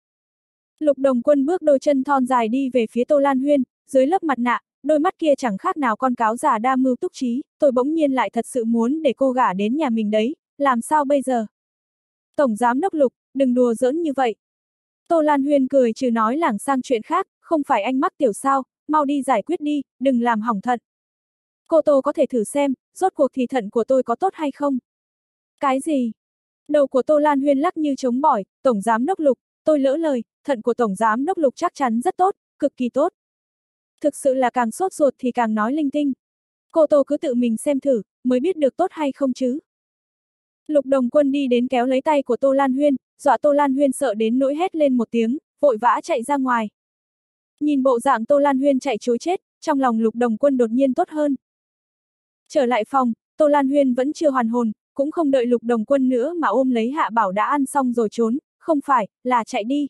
Lục Đồng Quân bước đôi chân thon dài đi về phía Tô Lan Huyên, dưới lớp mặt nạ, đôi mắt kia chẳng khác nào con cáo già đa mưu túc trí, tôi bỗng nhiên lại thật sự muốn để cô gả đến nhà mình đấy, làm sao bây giờ? Tổng Giám Đốc Lục, đừng đùa giỡn như vậy. Tô Lan Huyên cười trừ nói lảng sang chuyện khác, không phải anh mắc tiểu sao, mau đi giải quyết đi, đừng làm hỏng thận. Cô Tô có thể thử xem, rốt cuộc thì thận của tôi có tốt hay không? Cái gì? Đầu của Tô Lan Huyên lắc như trống bỏi, Tổng Giám Đốc Lục, tôi lỡ lời, thận của Tổng Giám Đốc Lục chắc chắn rất tốt, cực kỳ tốt. Thực sự là càng sốt ruột thì càng nói linh tinh. Cô Tô cứ tự mình xem thử, mới biết được tốt hay không chứ. Lục Đồng Quân đi đến kéo lấy tay của Tô Lan Huyên, dọa Tô Lan Huyên sợ đến nỗi hét lên một tiếng, vội vã chạy ra ngoài. Nhìn bộ dạng Tô Lan Huyên chạy trối chết, trong lòng Lục Đồng Quân đột nhiên tốt hơn. Trở lại phòng, Tô Lan Huyên vẫn chưa hoàn hồn, cũng không đợi Lục Đồng Quân nữa mà ôm lấy Hạ Bảo đã ăn xong rồi trốn, không phải, là chạy đi.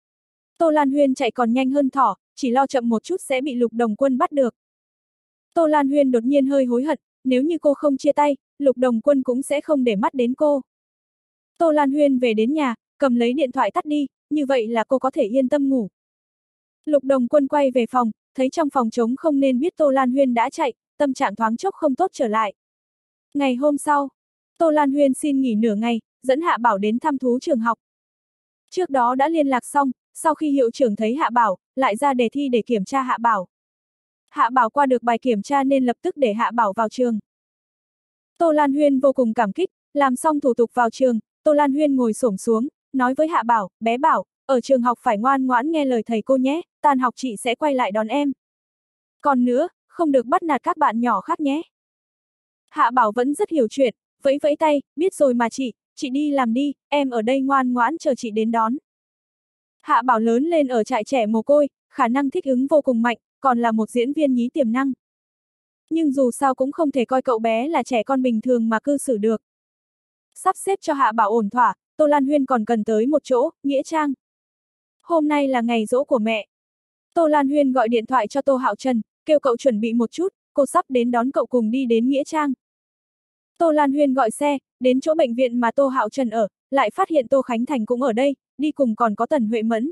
Tô Lan Huyên chạy còn nhanh hơn thỏ, chỉ lo chậm một chút sẽ bị Lục Đồng Quân bắt được. Tô Lan Huyên đột nhiên hơi hối hận, nếu như cô không chia tay, Lục Đồng Quân cũng sẽ không để mắt đến cô. Tô Lan Huyên về đến nhà, cầm lấy điện thoại tắt đi, như vậy là cô có thể yên tâm ngủ. Lục Đồng Quân quay về phòng, thấy trong phòng trống không nên biết Tô Lan Huyên đã chạy, tâm trạng thoáng chốc không tốt trở lại. Ngày hôm sau, Tô Lan Huyên xin nghỉ nửa ngày, dẫn Hạ Bảo đến thăm thú trường học. Trước đó đã liên lạc xong, sau khi hiệu trưởng thấy Hạ Bảo, lại ra đề thi để kiểm tra Hạ Bảo. Hạ Bảo qua được bài kiểm tra nên lập tức để Hạ Bảo vào trường. Tô Lan Huyên vô cùng cảm kích, làm xong thủ tục vào trường, Tô Lan Huyên ngồi xổm xuống, nói với Hạ Bảo, bé Bảo, ở trường học phải ngoan ngoãn nghe lời thầy cô nhé, tan học chị sẽ quay lại đón em. Còn nữa, không được bắt nạt các bạn nhỏ khác nhé. Hạ Bảo vẫn rất hiểu chuyện, vẫy vẫy tay, biết rồi mà chị, chị đi làm đi, em ở đây ngoan ngoãn chờ chị đến đón. Hạ Bảo lớn lên ở trại trẻ mồ côi, khả năng thích ứng vô cùng mạnh, còn là một diễn viên nhí tiềm năng. Nhưng dù sao cũng không thể coi cậu bé là trẻ con bình thường mà cư xử được. Sắp xếp cho Hạ Bảo ổn thỏa, Tô Lan Huyên còn cần tới một chỗ, nghĩa trang. Hôm nay là ngày giỗ của mẹ. Tô Lan Huyên gọi điện thoại cho Tô Hạo Trần, kêu cậu chuẩn bị một chút, cô sắp đến đón cậu cùng đi đến nghĩa trang. Tô Lan Huyên gọi xe, đến chỗ bệnh viện mà Tô Hạo Trần ở, lại phát hiện Tô Khánh Thành cũng ở đây, đi cùng còn có Tần Huệ Mẫn.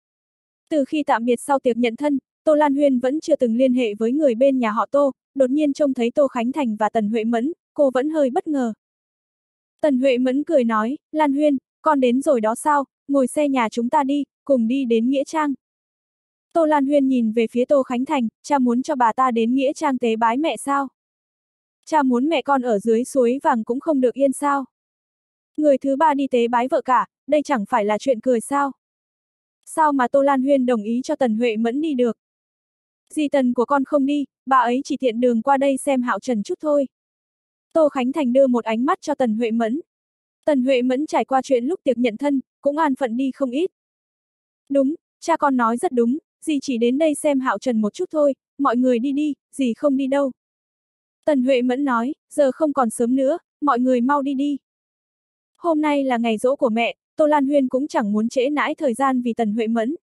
Từ khi tạm biệt sau tiệc nhận thân, Tô Lan Huyên vẫn chưa từng liên hệ với người bên nhà họ Tô, đột nhiên trông thấy Tô Khánh Thành và Tần Huệ Mẫn, cô vẫn hơi bất ngờ. Tần Huệ Mẫn cười nói, Lan Huyên, con đến rồi đó sao, ngồi xe nhà chúng ta đi, cùng đi đến Nghĩa Trang. Tô Lan Huyên nhìn về phía Tô Khánh Thành, cha muốn cho bà ta đến Nghĩa Trang tế bái mẹ sao? Cha muốn mẹ con ở dưới suối vàng cũng không được yên sao? Người thứ ba đi tế bái vợ cả, đây chẳng phải là chuyện cười sao? Sao mà Tô Lan Huyên đồng ý cho Tần Huệ Mẫn đi được? Dì Tần của con không đi, bà ấy chỉ tiện đường qua đây xem Hạo Trần chút thôi. Tô Khánh Thành đưa một ánh mắt cho Tần Huệ Mẫn. Tần Huệ Mẫn trải qua chuyện lúc tiệc nhận thân, cũng an phận đi không ít. Đúng, cha con nói rất đúng, dì chỉ đến đây xem Hạo Trần một chút thôi, mọi người đi đi, dì không đi đâu. Tần Huệ Mẫn nói, giờ không còn sớm nữa, mọi người mau đi đi. Hôm nay là ngày giỗ của mẹ, Tô Lan Huyên cũng chẳng muốn trễ nãi thời gian vì Tần Huệ Mẫn.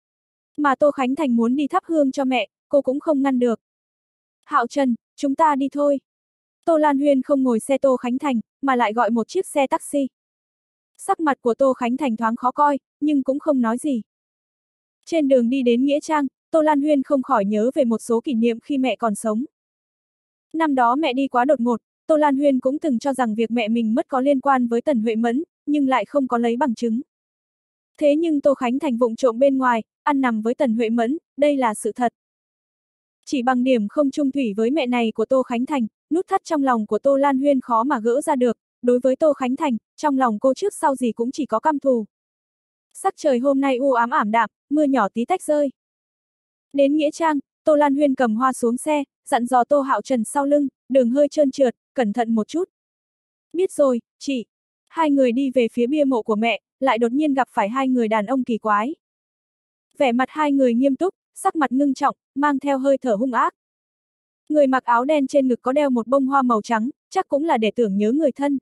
Mà Tô Khánh Thành muốn đi thắp hương cho mẹ, cô cũng không ngăn được. Hạo Trần, chúng ta đi thôi. Tô Lan Huyên không ngồi xe Tô Khánh Thành, mà lại gọi một chiếc xe taxi. Sắc mặt của Tô Khánh Thành thoáng khó coi, nhưng cũng không nói gì. Trên đường đi đến Nghĩa Trang, Tô Lan Huyên không khỏi nhớ về một số kỷ niệm khi mẹ còn sống. Năm đó mẹ đi quá đột ngột, Tô Lan Huyên cũng từng cho rằng việc mẹ mình mất có liên quan với Tần Huệ Mẫn, nhưng lại không có lấy bằng chứng. Thế nhưng Tô Khánh Thành vụng trộm bên ngoài, ăn nằm với Tần Huệ Mẫn, đây là sự thật. Chỉ bằng điểm không chung thủy với mẹ này của Tô Khánh Thành, nút thắt trong lòng của Tô Lan Huyên khó mà gỡ ra được, đối với Tô Khánh Thành, trong lòng cô trước sau gì cũng chỉ có căm thù. Sắc trời hôm nay u ám ảm đạm, mưa nhỏ tí tách rơi. Đến Nghĩa Trang, Tô Lan Huyên cầm hoa xuống xe, dặn dò Tô Hạo Trần sau lưng, đường hơi trơn trượt, cẩn thận một chút. Biết rồi, chị. Hai người đi về phía bia mộ của mẹ, lại đột nhiên gặp phải hai người đàn ông kỳ quái. Vẻ mặt hai người nghiêm túc, sắc mặt ngưng trọng, mang theo hơi thở hung ác. Người mặc áo đen trên ngực có đeo một bông hoa màu trắng, chắc cũng là để tưởng nhớ người thân.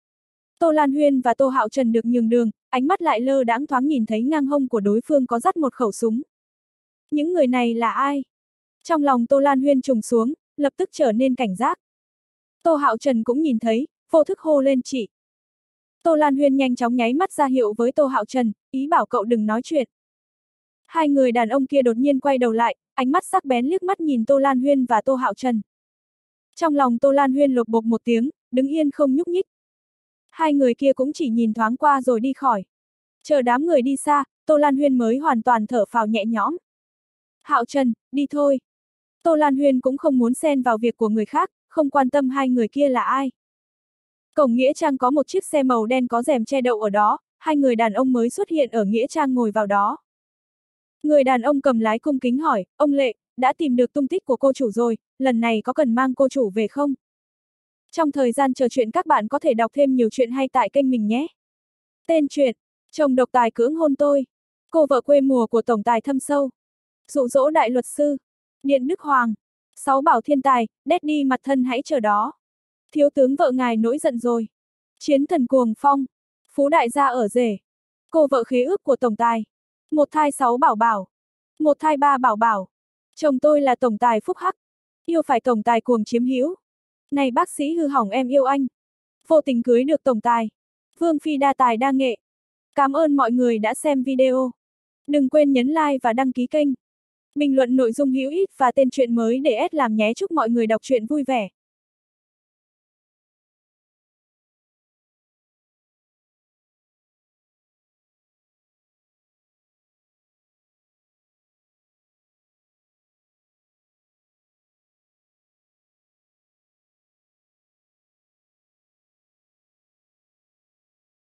Tô Lan Huyên và Tô Hạo Trần được nhường đường, ánh mắt lại lơ đãng thoáng nhìn thấy ngang hông của đối phương có dắt một khẩu súng. Những người này là ai? Trong lòng Tô Lan Huyên trùng xuống, lập tức trở nên cảnh giác. Tô Hạo Trần cũng nhìn thấy, vô thức hô lên chị. Tô Lan Huyên nhanh chóng nháy mắt ra hiệu với Tô Hạo Trần, ý bảo cậu đừng nói chuyện. Hai người đàn ông kia đột nhiên quay đầu lại, ánh mắt sắc bén liếc mắt nhìn Tô Lan Huyên và Tô Hạo Trần. Trong lòng Tô Lan Huyên lột bột một tiếng, đứng yên không nhúc nhích. Hai người kia cũng chỉ nhìn thoáng qua rồi đi khỏi. Chờ đám người đi xa, Tô Lan Huyên mới hoàn toàn thở phào nhẹ nhõm. Hạo Trần, đi thôi. Tô Lan Huyên cũng không muốn xen vào việc của người khác, không quan tâm hai người kia là ai. Cổng Nghĩa Trang có một chiếc xe màu đen có rèm che đậu ở đó, hai người đàn ông mới xuất hiện ở Nghĩa Trang ngồi vào đó. Người đàn ông cầm lái cung kính hỏi, ông Lệ, đã tìm được tung tích của cô chủ rồi, lần này có cần mang cô chủ về không? Trong thời gian chờ chuyện các bạn có thể đọc thêm nhiều chuyện hay tại kênh mình nhé. Tên truyện, chồng độc tài cưỡng hôn tôi, cô vợ quê mùa của tổng tài thâm sâu, dụ dỗ đại luật sư, Điện Đức Hoàng, sáu bảo thiên tài, Daddy mặt thân hãy chờ đó. Thiếu tướng vợ ngài nổi giận rồi. Chiến thần cuồng phong, phú đại gia ở rể, cô vợ khế ước của tổng tài, một thai sáu bảo bảo, một thai ba bảo bảo. Chồng tôi là tổng tài phúc hắc, yêu phải tổng tài cuồng chiếm hữu. Này bác sĩ hư hỏng em yêu anh, vô tình cưới được tổng tài. Vương phi đa tài đa nghệ. Cảm ơn mọi người đã xem video. Đừng quên nhấn like và đăng ký kênh. Bình luận nội dung hữu ích và tên truyện mới để ép làm nhé. Chúc mọi người đọc truyện vui vẻ.